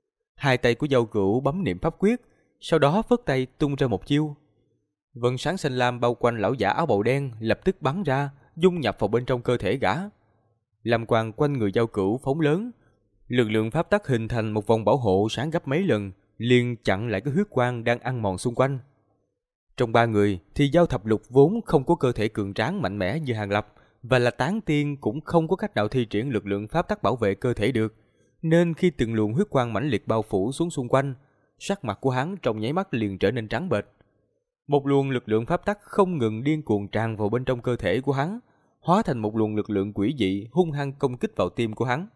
Hai tay của Dâu Cửu bấm niệm pháp quyết, sau đó phất tay tung ra một chiêu. Vầng sáng xanh lam bao quanh lão giả áo bào đen lập tức bắn ra, dung nhập vào bên trong cơ thể gã. Lam quang quanh người Dâu Cửu phóng lớn, lực lượng pháp tắc hình thành một vòng bảo hộ sáng gấp mấy lần, liền chặn lại cái huyết quang đang ăn mòn xung quanh. Trong ba người thì Giao Thập Lục vốn không có cơ thể cường tráng mạnh mẽ như Hàng Lập, và là tán tiên cũng không có cách nào thi triển lực lượng pháp tắc bảo vệ cơ thể được, nên khi từng luồng huyết quang mãnh liệt bao phủ xuống xung quanh, sắc mặt của hắn trong nháy mắt liền trở nên trắng bệch. Một luồng lực lượng pháp tắc không ngừng điên cuồng tràn vào bên trong cơ thể của hắn, hóa thành một luồng lực lượng quỷ dị hung hăng công kích vào tim của hắn.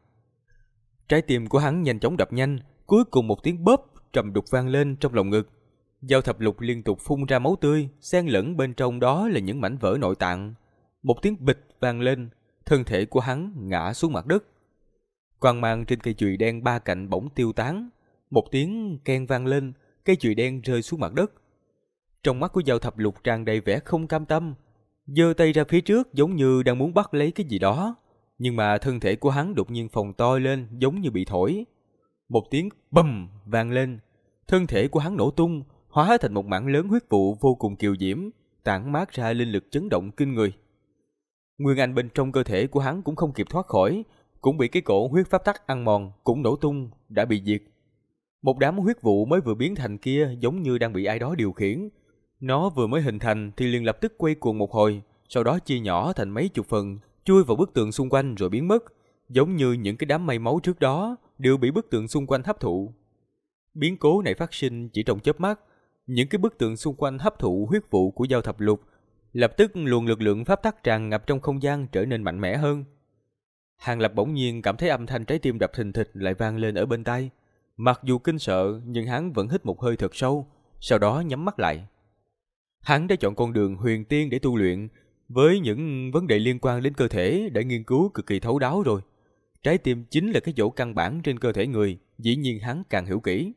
Trái tim của hắn nhanh chóng đập nhanh, cuối cùng một tiếng bóp trầm đục vang lên trong lồng ngực. Giao Thập Lục liên tục phun ra máu tươi, xen lẫn bên trong đó là những mảnh vỡ nội tạng. Một tiếng bịch vang lên, thân thể của hắn ngã xuống mặt đất. Quang mang trên cây chùy đen ba cạnh bỗng tiêu tán, một tiếng keng vang lên, cây chùy đen rơi xuống mặt đất. Trong mắt của Giao Thập Lục tràn đầy vẻ không cam tâm, giơ tay ra phía trước giống như đang muốn bắt lấy cái gì đó, nhưng mà thân thể của hắn đột nhiên phồng to lên giống như bị thổi. Một tiếng bầm vang lên, thân thể của hắn nổ tung, hóa thành một mảng lớn huyết vụ vô cùng kiều diễm, tản mát ra linh lực chấn động kinh người. Nguyên anh bên trong cơ thể của hắn cũng không kịp thoát khỏi, cũng bị cái cổ huyết pháp tắc ăn mòn, cũng nổ tung, đã bị diệt. Một đám huyết vụ mới vừa biến thành kia giống như đang bị ai đó điều khiển. Nó vừa mới hình thành thì liền lập tức quay cuồng một hồi, sau đó chia nhỏ thành mấy chục phần, chui vào bức tường xung quanh rồi biến mất, giống như những cái đám mây máu trước đó đều bị bức tường xung quanh hấp thụ. Biến cố này phát sinh chỉ trong chớp mắt, những cái bức tường xung quanh hấp thụ huyết vụ của Giao Thập Lục, lập tức luồng lực lượng pháp tắc tràn ngập trong không gian trở nên mạnh mẽ hơn. Hàng Lập bỗng nhiên cảm thấy âm thanh trái tim đập thình thịch lại vang lên ở bên tai. Mặc dù kinh sợ nhưng hắn vẫn hít một hơi thật sâu, sau đó nhắm mắt lại. Hắn đã chọn con đường huyền tiên để tu luyện, với những vấn đề liên quan đến cơ thể đã nghiên cứu cực kỳ thấu đáo rồi. Trái tim chính là cái chỗ căn bản trên cơ thể người, dĩ nhiên hắn càng hiểu kỹ.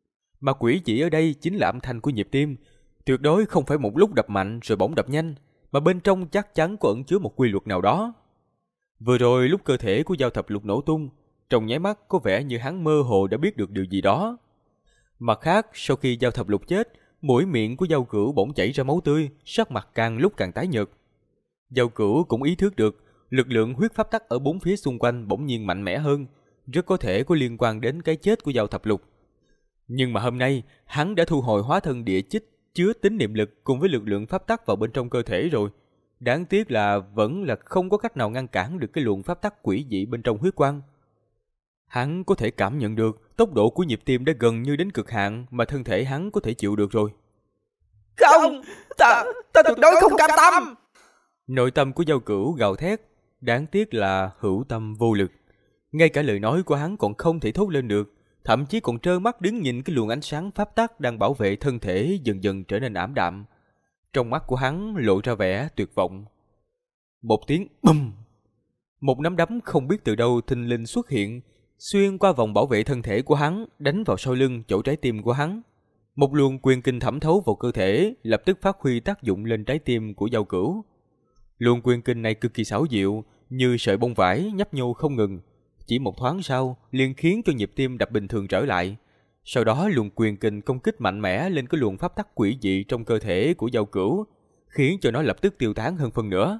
Mà quỷ chỉ ở đây chính là âm thanh của nhịp tim, tuyệt đối không phải một lúc đập mạnh rồi bỗng đập nhanh, mà bên trong chắc chắn có ẩn chứa một quy luật nào đó. Vừa rồi lúc cơ thể của Giao Thập Lục nổ tung, trong nháy mắt có vẻ như hắn mơ hồ đã biết được điều gì đó. Mặt khác, sau khi Giao Thập Lục chết, mũi miệng của Giao Cửu bỗng chảy ra máu tươi, sắc mặt càng lúc càng tái nhợt. Giao Cửu cũng ý thức được lực lượng huyết pháp tắc ở bốn phía xung quanh bỗng nhiên mạnh mẽ hơn, rất có thể có liên quan đến cái chết của Giao Thập Lục. Nhưng mà hôm nay, hắn đã thu hồi hóa thân địa chích chứa tín niệm lực cùng với lực lượng pháp tắc vào bên trong cơ thể rồi. Đáng tiếc là vẫn là không có cách nào ngăn cản được cái luồng pháp tắc quỷ dị bên trong huyết quang. Hắn có thể cảm nhận được tốc độ của nhịp tim đã gần như đến cực hạn mà thân thể hắn có thể chịu được rồi.
Không, ta tuyệt đối không cam tâm.
Nội tâm của Giao Cửu gào thét, đáng tiếc là hữu tâm vô lực. Ngay cả lời nói của hắn còn không thể thốt lên được, thậm chí còn trơ mắt đứng nhìn cái luồng ánh sáng pháp tắc đang bảo vệ thân thể dần dần trở nên ảm đạm. Trong mắt của hắn lộ ra vẻ tuyệt vọng. Một tiếng bùm, một nắm đấm không biết từ đâu thình lình xuất hiện, xuyên qua vòng bảo vệ thân thể của hắn, đánh vào sau lưng chỗ trái tim của hắn. Một luồng quyền kinh thẩm thấu vào cơ thể, lập tức phát huy tác dụng lên trái tim của Giao Cửu. Luồng quyền kinh này cực kỳ xảo diệu, như sợi bông vải nhấp nhô không ngừng. Chỉ một thoáng sau, liền khiến cho nhịp tim đập bình thường trở lại. Sau đó luồng quyền kinh công kích mạnh mẽ lên cái luồng pháp tắc quỷ dị trong cơ thể của Giao Cửu, khiến cho nó lập tức tiêu tán hơn phân nửa.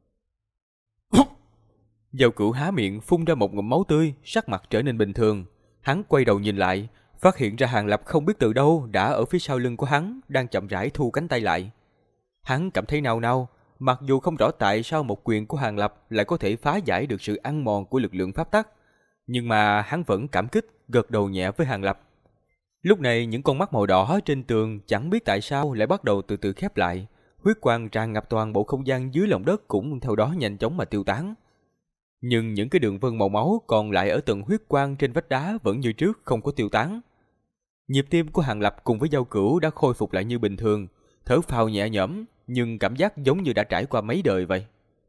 Giao Cửu há miệng phun ra một ngụm máu tươi, sắc mặt trở nên bình thường. Hắn quay đầu nhìn lại, phát hiện ra Hàng Lập không biết từ đâu đã ở phía sau lưng của hắn, đang chậm rãi thu cánh tay lại. Hắn cảm thấy nao nao, mặc dù không rõ tại sao một quyền của Hàng Lập lại có thể phá giải được sự ăn mòn của lực lượng pháp tắc, nhưng mà hắn vẫn cảm kích, gật đầu nhẹ với Hàng Lập. Lúc này những con mắt màu đỏ trên tường chẳng biết tại sao lại bắt đầu từ từ khép lại, huyết quang tràn ngập toàn bộ không gian dưới lòng đất cũng theo đó nhanh chóng mà tiêu tán. Nhưng những cái đường vân màu máu còn lại ở tầng huyết quang trên vách đá vẫn như trước không có tiêu tán. Nhịp tim của Hàng Lập cùng với Giao Cửu đã khôi phục lại như bình thường, thở phào nhẹ nhõm, nhưng cảm giác giống như đã trải qua mấy đời vậy.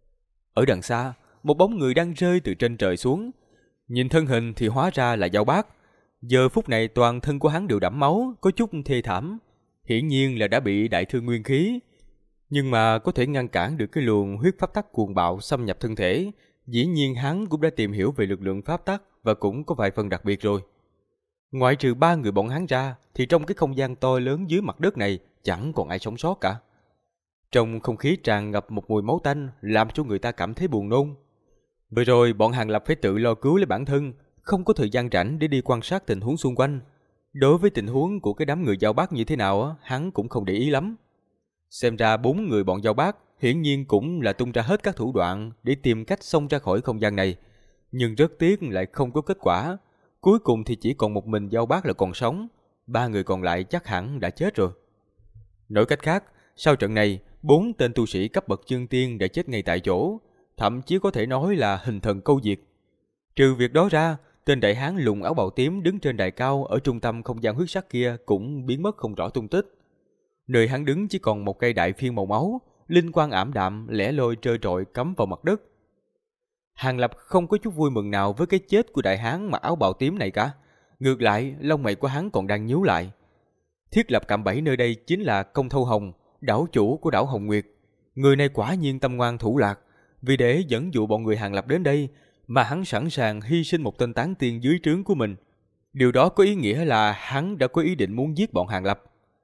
Ở đằng xa, một bóng người đang rơi từ trên trời xuống. Nhìn thân hình thì hóa ra là Giao Bác. Giờ phút này toàn thân của hắn đều đẫm máu, có chút thê thảm. Hiển nhiên là đã bị đại thương nguyên khí. Nhưng mà có thể ngăn cản được cái luồng huyết pháp tắc cuồng bạo xâm nhập thân thể. Dĩ nhiên hắn cũng đã tìm hiểu về lực lượng pháp tắc và cũng có vài phần đặc biệt rồi. Ngoại trừ 3 người bọn hắn ra thì trong cái không gian to lớn dưới mặt đất này chẳng còn ai sống sót cả. Trong không khí tràn ngập một mùi máu tanh làm cho người ta cảm thấy buồn nôn. Vừa rồi bọn Hàng Lập phải tự lo cứu lấy bản thân, không có thời gian rảnh để đi quan sát tình huống xung quanh. Đối với tình huống của cái đám người Giao Bác như thế nào hắn cũng không để ý lắm. Xem ra 4 người bọn Giao Bác hiển nhiên cũng là tung ra hết các thủ đoạn để tìm cách xông ra khỏi không gian này. Nhưng rất tiếc lại không có kết quả. Cuối cùng thì chỉ còn một mình Giao Bác là còn sống. 3 người còn lại chắc hẳn đã chết rồi. Nói cách khác, sau trận này, 4 tên tu sĩ cấp bậc chân tiên đã chết ngay tại chỗ, thậm chí có thể nói là hình thần câu diệt. Trừ việc đó ra, tên đại hán lùn áo bào tím đứng trên đài cao ở trung tâm không gian huyết sắc kia cũng biến mất không rõ tung tích. Nơi hắn đứng chỉ còn một cây đại phiên màu máu, linh quang ảm đạm lẻ loi trơ trọi cắm vào mặt đất. Hàng Lập không có chút vui mừng nào với cái chết của đại hán mặc áo bào tím này cả. Ngược lại, lông mày của hắn còn đang nhíu lại. Thiết lập cạm bẫy nơi đây chính là Công Thâu Hồng, đảo chủ của đảo Hồng Nguyệt. Người này quả nhiên tâm ngoan thủ lạc, vì để dẫn dụ bọn người Hàng Lập đến đây mà hắn sẵn sàng hy sinh một tên tán tiên dưới trướng của mình. Điều đó có ý nghĩa là hắn đã có ý định muốn giết bọn Hàng Lập.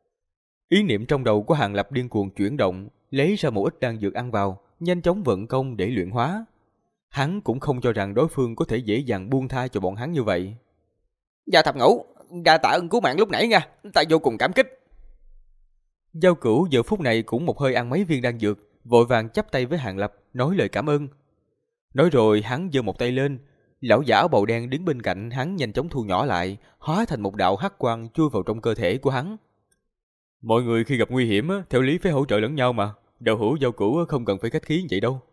Ý niệm trong đầu của Hàng Lập điên cuồng chuyển động, lấy ra một ít đan dược ăn vào, nhanh chóng vận công để luyện hóa. Hắn cũng không cho rằng đối phương có thể dễ dàng buông tha cho bọn hắn như vậy.
Dạ Thập Ngũ, đa tạ ơn cứu mạng lúc nãy nha, ta vô cùng cảm kích.
Giao Cửu giờ phút này cũng một hơi ăn mấy viên đan dược, vội vàng chắp tay với Hàng Lập nói lời cảm ơn. Nói rồi hắn giơ một tay lên, lão giả áo bào đen đứng bên cạnh hắn nhanh chóng thu nhỏ lại, hóa thành một đạo hắc quang chui vào trong cơ thể của hắn. Mọi người khi gặp nguy hiểm theo lý phải hỗ trợ lẫn nhau mà, đạo hữu Giao Cửu không cần phải khách khí vậy đâu.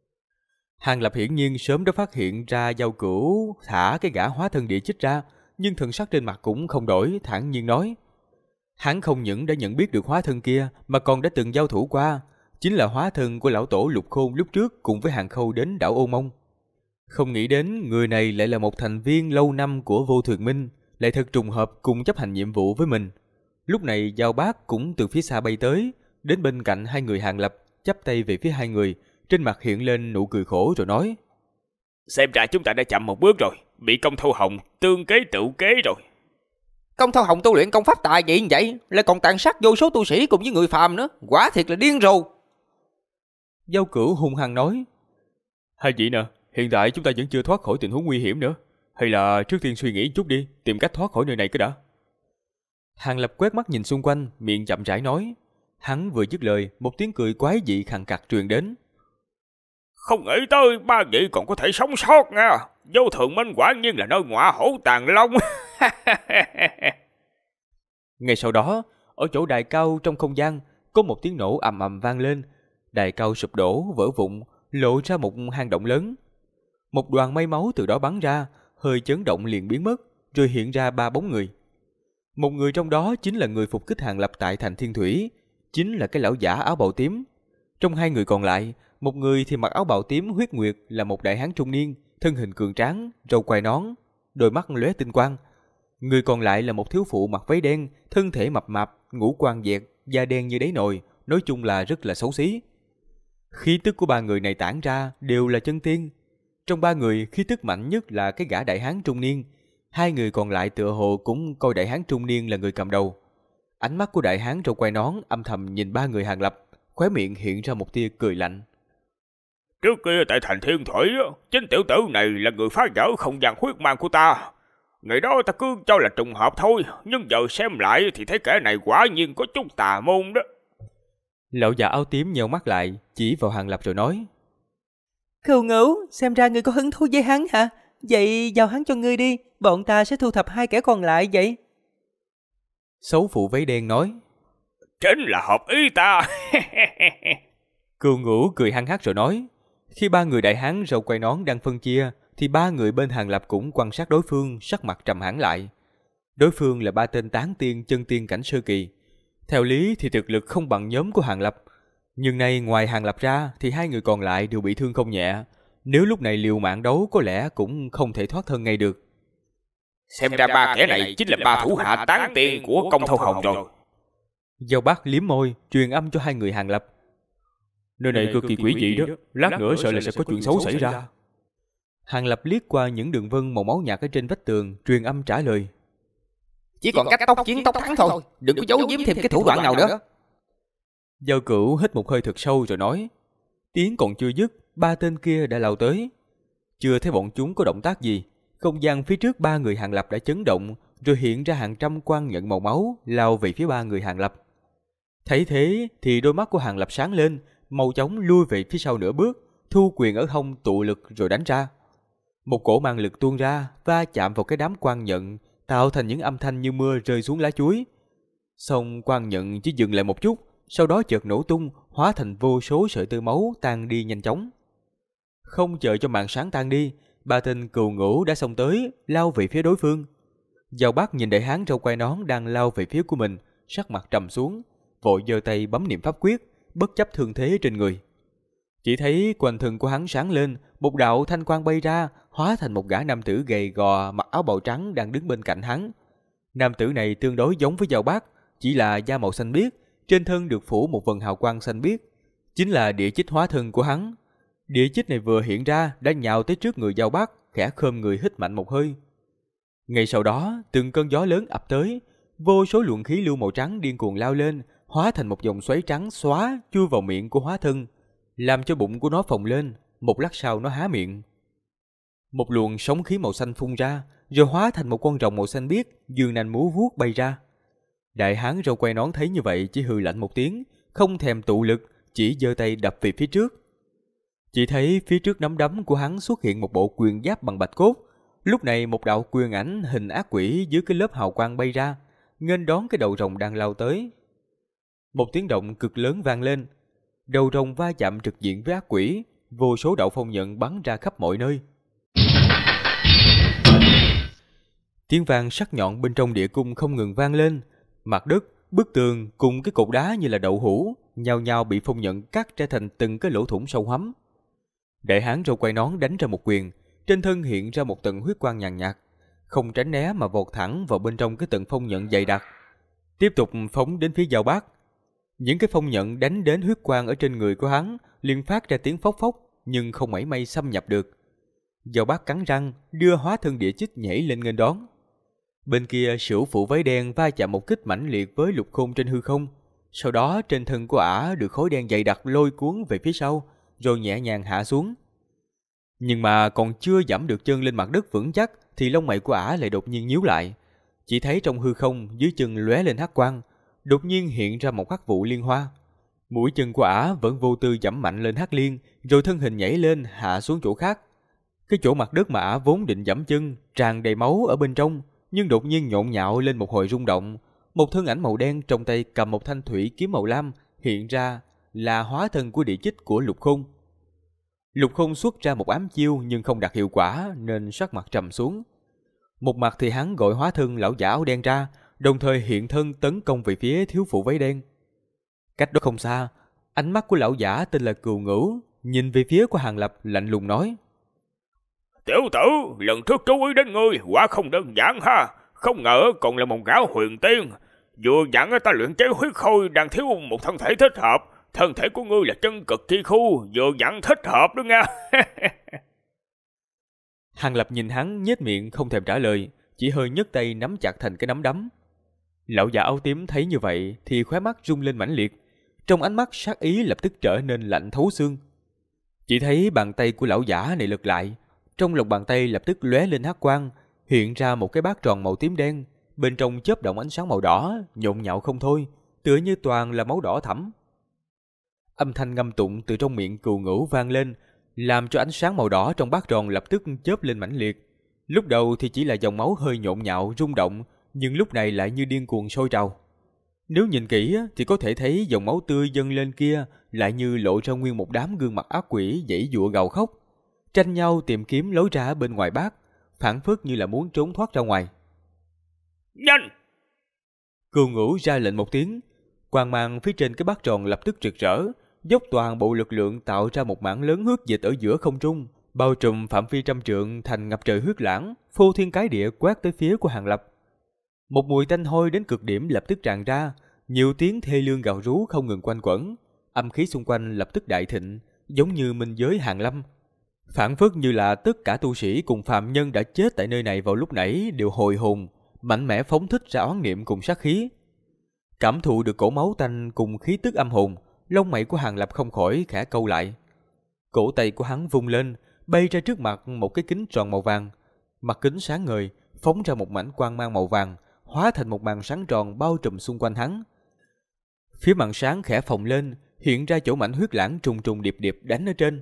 Hàng Lập hiển nhiên sớm đã phát hiện ra Giao Cửu thả cái gã hóa thân địa chích ra, nhưng thần sắc trên mặt cũng không đổi, thản nhiên nói. Hắn không những đã nhận biết được hóa thân kia mà còn đã từng giao thủ qua, chính là hóa thân của lão tổ Lục Khôn lúc trước cùng với Hàng Khâu đến đảo Ô Mông. Không nghĩ đến người này lại là một thành viên lâu năm của Vô Thường Minh, lại thật trùng hợp cùng chấp hành nhiệm vụ với mình. Lúc này Giao Bác cũng từ phía xa bay tới, đến bên cạnh hai người Hàng Lập, chắp tay về phía hai người, trên mặt hiện lên nụ cười khổ rồi nói.
Xem ra chúng ta đã chậm một bước rồi, bị Công Thâu Hồng tương kế tự kế rồi.
Công Thâu Hồng tu luyện công pháp tài vậy vậy, lại còn tàn sát vô số tu sĩ cùng với người phàm nữa, quả thiệt là điên rồ.
Giao Cửu hung hăng nói. Hai vị nè, hiện tại chúng ta vẫn chưa thoát khỏi tình huống nguy hiểm nữa, hay là trước tiên suy nghĩ chút đi, tìm cách thoát khỏi nơi này cái đã. Hàng Lập quét mắt nhìn xung quanh, miệng chậm rãi nói. Hắn vừa dứt lời, một tiếng cười quái dị khàn khặc truyền đến.
Không nghĩ tới ba vị còn có thể sống sót nha. Vô thường minh quả nhiên là nơi ngọa hổ tàng long.
Ngay sau đó, ở chỗ đài cao trong không gian, có một tiếng nổ ầm ầm vang lên. Đài cao sụp đổ, vỡ vụn, lộ ra một hang động lớn. Một đoàn mây máu từ đó bắn ra, hơi chấn động liền biến mất, rồi hiện ra 3 bóng người. Một người trong đó chính là người phục kích Hàng Lập tại thành Thiên Thủy, chính là cái lão giả áo bào tím. Trong 2 người còn lại, một người thì mặc áo bào tím huyết nguyệt là một đại hán trung niên, thân hình cường tráng, râu quai nón, đôi mắt lóe tinh quang. Người còn lại là một thiếu phụ mặc váy đen, thân thể mập mạp, ngũ quan dẹt, da đen như đáy nồi, nói chung là rất là xấu xí. Khí tức của 3 người này tản ra đều là chân tiên. Trong 3 người, khí tức mạnh nhất là cái gã đại hán trung niên. 2 người còn lại tựa hồ cũng coi đại hán trung niên là người cầm đầu. Ánh mắt của đại hán râu quai nón âm thầm nhìn 3 người Hàng Lập, khóe miệng hiện ra một tia cười lạnh.
Trước kia tại thành Thiên Thủy, chính tiểu tử này là người phá vỡ không gian huyết mang của ta. Ngày đó ta cứ cho là trùng hợp thôi, nhưng giờ xem lại thì thấy kẻ này quả nhiên có chút tà môn đó.
Lão già áo tím nheo mắt lại, chỉ vào Hàng Lập rồi nói.
Cừu Ngữu, xem ra ngươi có hứng thú với hắn hả? Vậy giao hắn cho ngươi đi, bọn ta sẽ thu thập 2 kẻ còn lại vậy.
Xấu phụ váy đen nói.
Chính là hợp ý ta.
Cừu Ngữu cười hăng hắc rồi nói. Khi 3 người đại hán râu quai nón đang phân chia, thì 3 người bên Hàng Lập cũng quan sát đối phương, sắc mặt trầm hẳn lại. Đối phương là 3 tên tán tiên chân tiên cảnh sơ kỳ. Theo lý thì thực lực không bằng nhóm của Hàng Lập. Nhưng nay ngoài Hàng Lập ra thì 2 người còn lại đều bị thương không nhẹ. Nếu lúc này liều mạng đấu có lẽ cũng không thể thoát thân ngay được.
Xem ra 3 kẻ này chính là 3 thủ hạ tán tiên của Công Thâu Hồng rồi.
Giao Bác liếm môi, truyền âm cho 2 người Hàng Lập. Nơi này cực kỳ quỷ dị đó, lát nữa sợ là sẽ có chuyện xấu xảy ra. Hàng Lập liếc qua những đường vân màu máu nhạt ở trên vách tường, truyền âm trả lời.
Chỉ còn cách tốc chiến tốc thắng thôi, đừng có giấu giếm thêm cái thủ đoạn nào nữa.
Giao Cửu hít một hơi thật sâu rồi nói. Tiếng còn chưa dứt, 3 tên kia đã lao tới. Chưa thấy bọn chúng có động tác gì, không gian phía trước 3 người Hàng Lập đã chấn động, rồi hiện ra hàng trăm quang nhận màu máu lao về phía 3 người Hàng Lập. Thấy thế thì đôi mắt của Hàng Lập sáng lên, mau chóng lui về phía sau nửa bước, thu quyền ở hông tụ lực rồi đánh ra. Một cổ mang lực tuôn ra, va chạm vào cái đám quang nhận, tạo thành những âm thanh như mưa rơi xuống lá chuối. Xong quang nhận chỉ dừng lại một chút, sau đó chợt nổ tung, hóa thành vô số sợi tơ máu tan đi nhanh chóng. Không chờ cho màn sáng tan đi, 3 tên Cừu Ngữu đã xông tới, lao về phía đối phương. Giao Bác nhìn đại hán râu quai nón đang lao về phía của mình, sắc mặt trầm xuống, vội giơ tay bấm niệm pháp quyết, bất chấp thương thế trên người. Chỉ thấy quanh thân của hắn sáng lên, một đạo thanh quang bay ra, hóa thành một gã nam tử gầy gò mặc áo bào trắng đang đứng bên cạnh hắn. Nam tử này tương đối giống với Giao Bác, chỉ là da màu xanh biếc, trên thân được phủ một vầng hào quang xanh biếc, chính là địa chích hóa thân của hắn. Địa chích này vừa hiện ra đã nhào tới trước người Giao Bác, khẽ khom người hít mạnh một hơi. Ngay sau đó, từng cơn gió lớn ập tới, vô số luồng khí lưu màu trắng điên cuồng lao lên, hóa thành một dòng xoáy trắng xóa chui vào miệng của hóa thân, làm cho bụng của nó phồng lên. Một lát sau nó há miệng, một luồng sóng khí màu xanh phun ra, rồi hóa thành một con rồng màu xanh biếc, dương nanh múa vuốt bay ra. Đại hán râu quai nón thấy như vậy chỉ hừ lạnh một tiếng, không thèm tụ lực, chỉ giơ tay đập về phía trước. Chỉ thấy phía trước nắm đấm của hắn xuất hiện một bộ quyền giáp bằng bạch cốt. Lúc này một đạo quyền ảnh hình ác quỷ dưới cái lớp hào quang bay ra, nghênh đón cái đầu rồng đang lao tới. Một tiếng động cực lớn vang lên, đầu rồng va chạm trực diện với ác quỷ, vô số đạo phong nhận bắn ra khắp mọi nơi. Tiếng vang sắc nhọn bên trong địa cung không ngừng vang lên, mặt đất, bức tường cùng cái cột đá như là đậu hũ nhao nhao bị phong nhận cắt ra thành từng cái lỗ thủng sâu hoắm. Đại hán râu quai nón đánh ra một quyền, trên thân hiện ra một tầng huyết quang nhàn nhạt, không tránh né mà vọt thẳng vào bên trong cái tầng phong nhận dày đặc, tiếp tục phóng đến phía Giao Bác. Những cái phong nhận đánh đến huyết quang ở trên người của hắn liền phát ra tiếng phốc phốc, nhưng không mảy may xâm nhập được. Giao Bác cắn răng đưa hóa thân địa chích nhảy lên nghênh đón. Bên kia sửu phụ váy đen va chạm một kích mãnh liệt với Lục Khôn trên hư không, sau đó trên thân của ả được khối đen dày đặc lôi cuốn về phía sau, rồi nhẹ nhàng hạ xuống. Nhưng mà còn chưa giẫm được chân lên mặt đất vững chắc thì lông mày của ả lại đột nhiên nhíu lại. Chỉ thấy trong hư không dưới chân lóe lên hắc quang, đột nhiên hiện ra một hắc vụ liên hoa. Mũi chân của ả vẫn vô tư giẫm mạnh lên Hắc Liên, rồi thân hình nhảy lên hạ xuống chỗ khác. Cái chỗ mặt đất mà ả vốn định giẫm chân tràn đầy máu ở bên trong, nhưng đột nhiên nhộn nhạo lên một hồi rung động. Một thân ảnh màu đen trong tay cầm một thanh thủy kiếm màu lam hiện ra, là hóa thân của địa chích của Lục Khôn. Lục Khôn xuất ra một ám chiêu nhưng không đạt hiệu quả nên sắc mặt trầm xuống. Một mặt thì hắn gọi hóa thân lão giả áo đen ra, đồng thời hiện thân tấn công về phía thiếu phụ váy đen. Cách đó không xa, ánh mắt của lão giả tên là Cừu Ngữu nhìn về phía của Hàng Lập lạnh lùng nói:
Tiểu tử, lần trước chú ý đến ngươi quả không đơn giản ha, không ngờ còn là một gã huyền tiên. Vừa dặn ta luyện chế huyết khôi đang thiếu một thân thể thích hợp, thân thể của ngươi là chân cực chi khu, vừa dặn thích hợp đó nha.
Hàng Lập nhìn hắn nhếch miệng không thèm trả lời, chỉ hơi nhấc tay nắm chặt thành cái nắm đấm. Lão già áo tím thấy như vậy thì khóe mắt rung lên mãnh liệt, trong ánh mắt sát ý lập tức trở nên lạnh thấu xương. Chỉ thấy bàn tay của lão giả này lật lại, trong lòng bàn tay lập tức lóe lên hắc quang, hiện ra một cái bát tròn màu tím đen, bên trong chớp động ánh sáng màu đỏ, nhộn nhạo không thôi, tựa như toàn là máu đỏ thẫm. Âm thanh ngâm tụng từ trong miệng Cừu Ngữu vang lên, làm cho ánh sáng màu đỏ trong bát tròn lập tức chớp lên mãnh liệt. Lúc đầu thì chỉ là dòng máu hơi nhộn nhạo rung động, nhưng lúc này lại như điên cuồng sôi trào. Nếu nhìn kỹ thì có thể thấy dòng máu tươi dâng lên kia lại như lộ ra nguyên một đám gương mặt ác quỷ giãy giụa gào khóc, tranh nhau tìm kiếm lối ra ở bên ngoài bát, phảng phất như là muốn trốn thoát ra ngoài.
Nhanh!
Cừu Ngữu ra lệnh một tiếng, quang mang phía trên cái bát tròn lập tức rực rỡ, dốc toàn bộ lực lượng tạo ra một mảng lớn huyết dịch ở giữa không trung, bao trùm phạm vi trăm trượng thành ngập trời huyết lãng, phô thiên cái địa quét tới phía của Hàng Lập. Một mùi tanh hôi đến cực điểm lập tức tràn ra, nhiều tiếng thê lương gào rú không ngừng quanh quẩn, âm khí xung quanh lập tức đại thịnh, giống như minh giới hàng lâm. Phảng phất như là tất cả tu sĩ cùng phàm nhân đã chết tại nơi này vào lúc nãy đều hồi hồn, mạnh mẽ phóng thích ra oán niệm cùng sát khí. Cảm thụ được cổ máu tanh cùng khí tức âm hồn, lông mày của Hàng Lập không khỏi khẽ cau lại. Cổ tay của hắn vung lên, bay ra trước mặt một cái kính tròn màu vàng. Mặt kính sáng ngời, phóng ra một mảnh quang mang màu vàng, hóa thành một màn sáng tròn bao trùm xung quanh hắn. Phía màn sáng khẽ phồng lên, hiện ra chỗ mảnh huyết lãng trùng trùng điệp điệp đánh ở trên.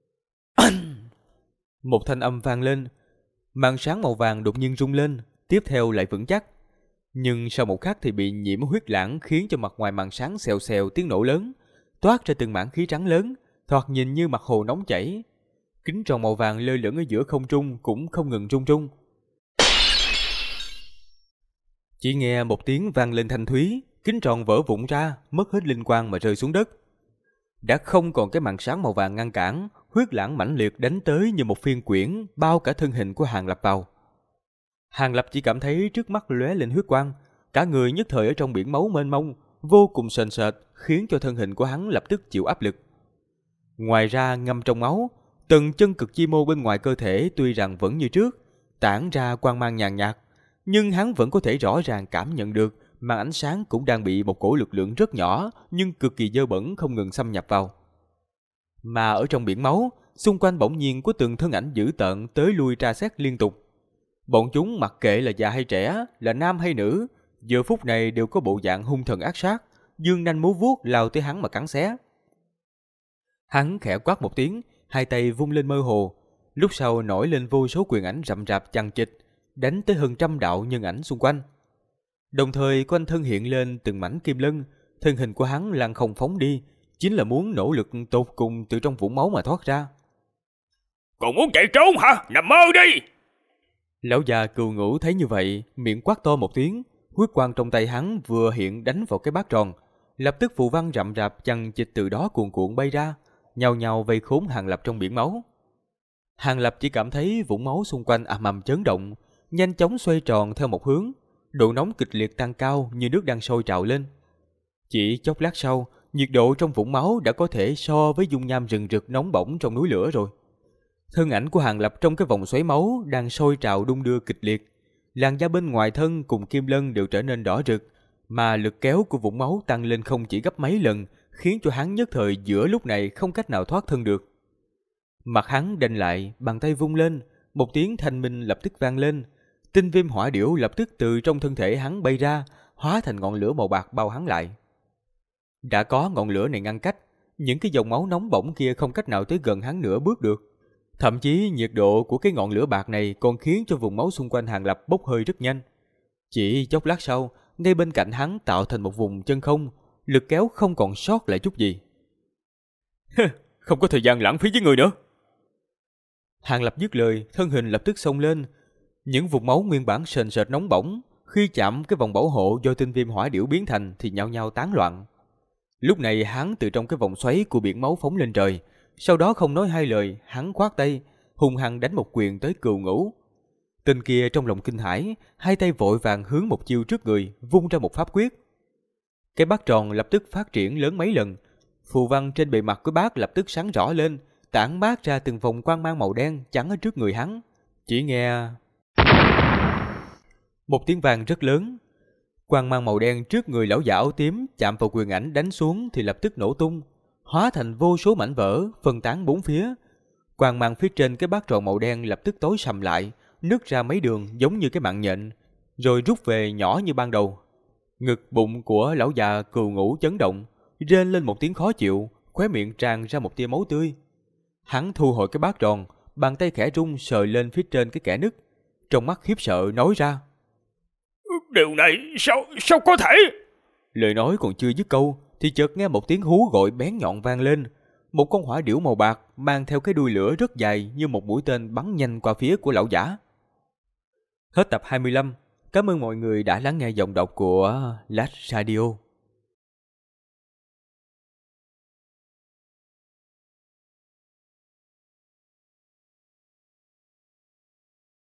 Một thanh âm vang lên, màn sáng màu vàng đột nhiên rung lên, tiếp theo lại vững chắc. Nhưng sau một khắc thì bị nhiễm huyết lãng khiến cho mặt ngoài màn sáng xèo xèo tiếng nổ lớn, toát ra từng mảng khí trắng lớn, thoạt nhìn như mặt hồ nóng chảy. Kính tròn màu vàng lơ lửng ở giữa không trung cũng không ngừng rung rung. Chỉ nghe một tiếng vang lên thanh thúy, kính tròn vỡ vụn ra, mất hết linh quang mà rơi xuống đất. Đã không còn cái màn sáng màu vàng ngăn cản, huyết lãng mãnh liệt đánh tới như một phiên quyển, bao cả thân hình của Hàng Lập vào. Hàng Lập chỉ cảm thấy trước mắt lóe lên huyết quang, cả người nhất thời ở trong biển máu mênh mông, vô cùng sền sệt, khiến cho thân hình của hắn lập tức chịu áp lực. Ngoài ra ngâm trong máu, từng chân cực chi mô bên ngoài cơ thể tuy rằng vẫn như trước, tản ra quang mang nhàn nhạt, nhưng hắn vẫn có thể rõ ràng cảm nhận được màn ánh sáng cũng đang bị một cổ lực lượng rất nhỏ nhưng cực kỳ dơ bẩn không ngừng xâm nhập vào. Mà ở trong biển máu, xung quanh bỗng nhiên có từng thân ảnh dữ tợn tới lui tra xét liên tục. Bọn chúng mặc kệ là già hay trẻ, là nam hay nữ, giờ phút này đều có bộ dạng hung thần ác sát, dương nanh múa vuốt lao tới hắn mà cắn xé. Hắn khẽ quát một tiếng, hai tay vung lên mơ hồ, lúc sau nổi lên vô số quyền ảnh rậm rạp chằng chịt, đánh tới hơn 100 đạo nhân ảnh xung quanh. Đồng thời quanh thân hiện lên từng mảnh kim lân, thân hình của hắn lăng không phóng đi, chính là muốn nỗ lực tột cùng từ trong vũng máu mà thoát ra.
Còn muốn chạy trốn hả? Nằm mơ đi!
Lão già Cừu Ngữu thấy như vậy, miệng quát to một tiếng, huyết quang trong tay hắn vừa hiện đánh vào cái bát tròn, lập tức phù văn rậm rạp chằng chịt từ đó cuồn cuộn bay ra, nhào nhào vây khốn Hàng Lập trong biển máu. Hàng Lập chỉ cảm thấy vũng máu xung quanh ầm ầm chấn động, nhanh chóng xoay tròn theo một hướng, độ nóng kịch liệt tăng cao như nước đang sôi trào lên. Chỉ chốc lát sau, nhiệt độ trong vũng máu đã có thể so với dung nham rừng rực nóng bỏng trong núi lửa rồi. Thân ảnh của Hàng Lập trong cái vòng xoáy máu đang sôi trào đung đưa kịch liệt, làn da bên ngoài thân cùng kim lân đều trở nên đỏ rực, mà lực kéo của vũng máu tăng lên không chỉ gấp mấy lần, khiến cho hắn nhất thời giữa lúc này không cách nào thoát thân được. Mặt hắn đanh lại, bàn tay vung lên, một tiếng thanh minh lập tức vang lên, tinh viêm hỏa điểu lập tức từ trong thân thể hắn bay ra, hóa thành ngọn lửa màu bạc bao hắn lại. Đã có ngọn lửa này ngăn cách, những cái dòng máu nóng bỏng kia không cách nào tới gần hắn nửa bước được. Thậm chí nhiệt độ của cái ngọn lửa bạc này còn khiến cho vùng máu xung quanh Hàng Lập bốc hơi rất nhanh. Chỉ chốc lát sau, ngay bên cạnh hắn tạo thành một vùng chân không, lực kéo không còn sót lại chút gì. Không có thời gian lãng phí với người nữa. Hàng Lập dứt lời, thân hình lập tức xông lên. Những vùng máu nguyên bản sền sệt nóng bỏng, khi chạm cái vòng bảo hộ do tinh viêm hỏa điểu biến thành thì nhao nhao tán loạn. Lúc này hắn từ trong cái vòng xoáy của biển máu phóng lên trời, sau đó không nói hai lời, hắn khoát tay, hung hăng đánh một quyền tới Cừu Ngũ. Tên kia trong lòng kinh hãi, hai tay vội vàng hướng một chiêu trước người, vung ra một pháp quyết. Cái bát tròn lập tức phát triển lớn mấy lần, phù văn trên bề mặt của bát lập tức sáng rõ lên, tản mát ra từng vòng quang mang màu đen chắn ở trước người hắn. Chỉ nghe một tiếng vang rất lớn, quang mang màu đen trước người lão già áo tím chạm vào quyền ảnh đánh xuống thì lập tức nổ tung, hóa thành vô số mảnh vỡ, phân tán bốn phía. Quang mang phía trên cái bát tròn màu đen lập tức tối sầm lại, nứt ra mấy đường giống như cái mạng nhện, rồi rút về nhỏ như ban đầu. Ngực bụng của lão già Cừu Ngũ chấn động, rên lên một tiếng khó chịu, khóe miệng tràn ra một tia máu tươi. Hắn thu hồi cái bát tròn, bàn tay khẽ rung sờ lên phía trên cái kẽ nứt, trong mắt khiếp sợ nói ra:
Điều này sao có thể?
Lời nói còn chưa dứt câu thì chợt nghe một tiếng hú gọi bén nhọn vang lên. Một con hỏa điểu màu bạc mang theo cái đuôi lửa rất dài như một mũi tên bắn nhanh qua phía của lão giả. Hết tập 25. Cảm ơn mọi người đã lắng nghe giọng đọc của Last Radio.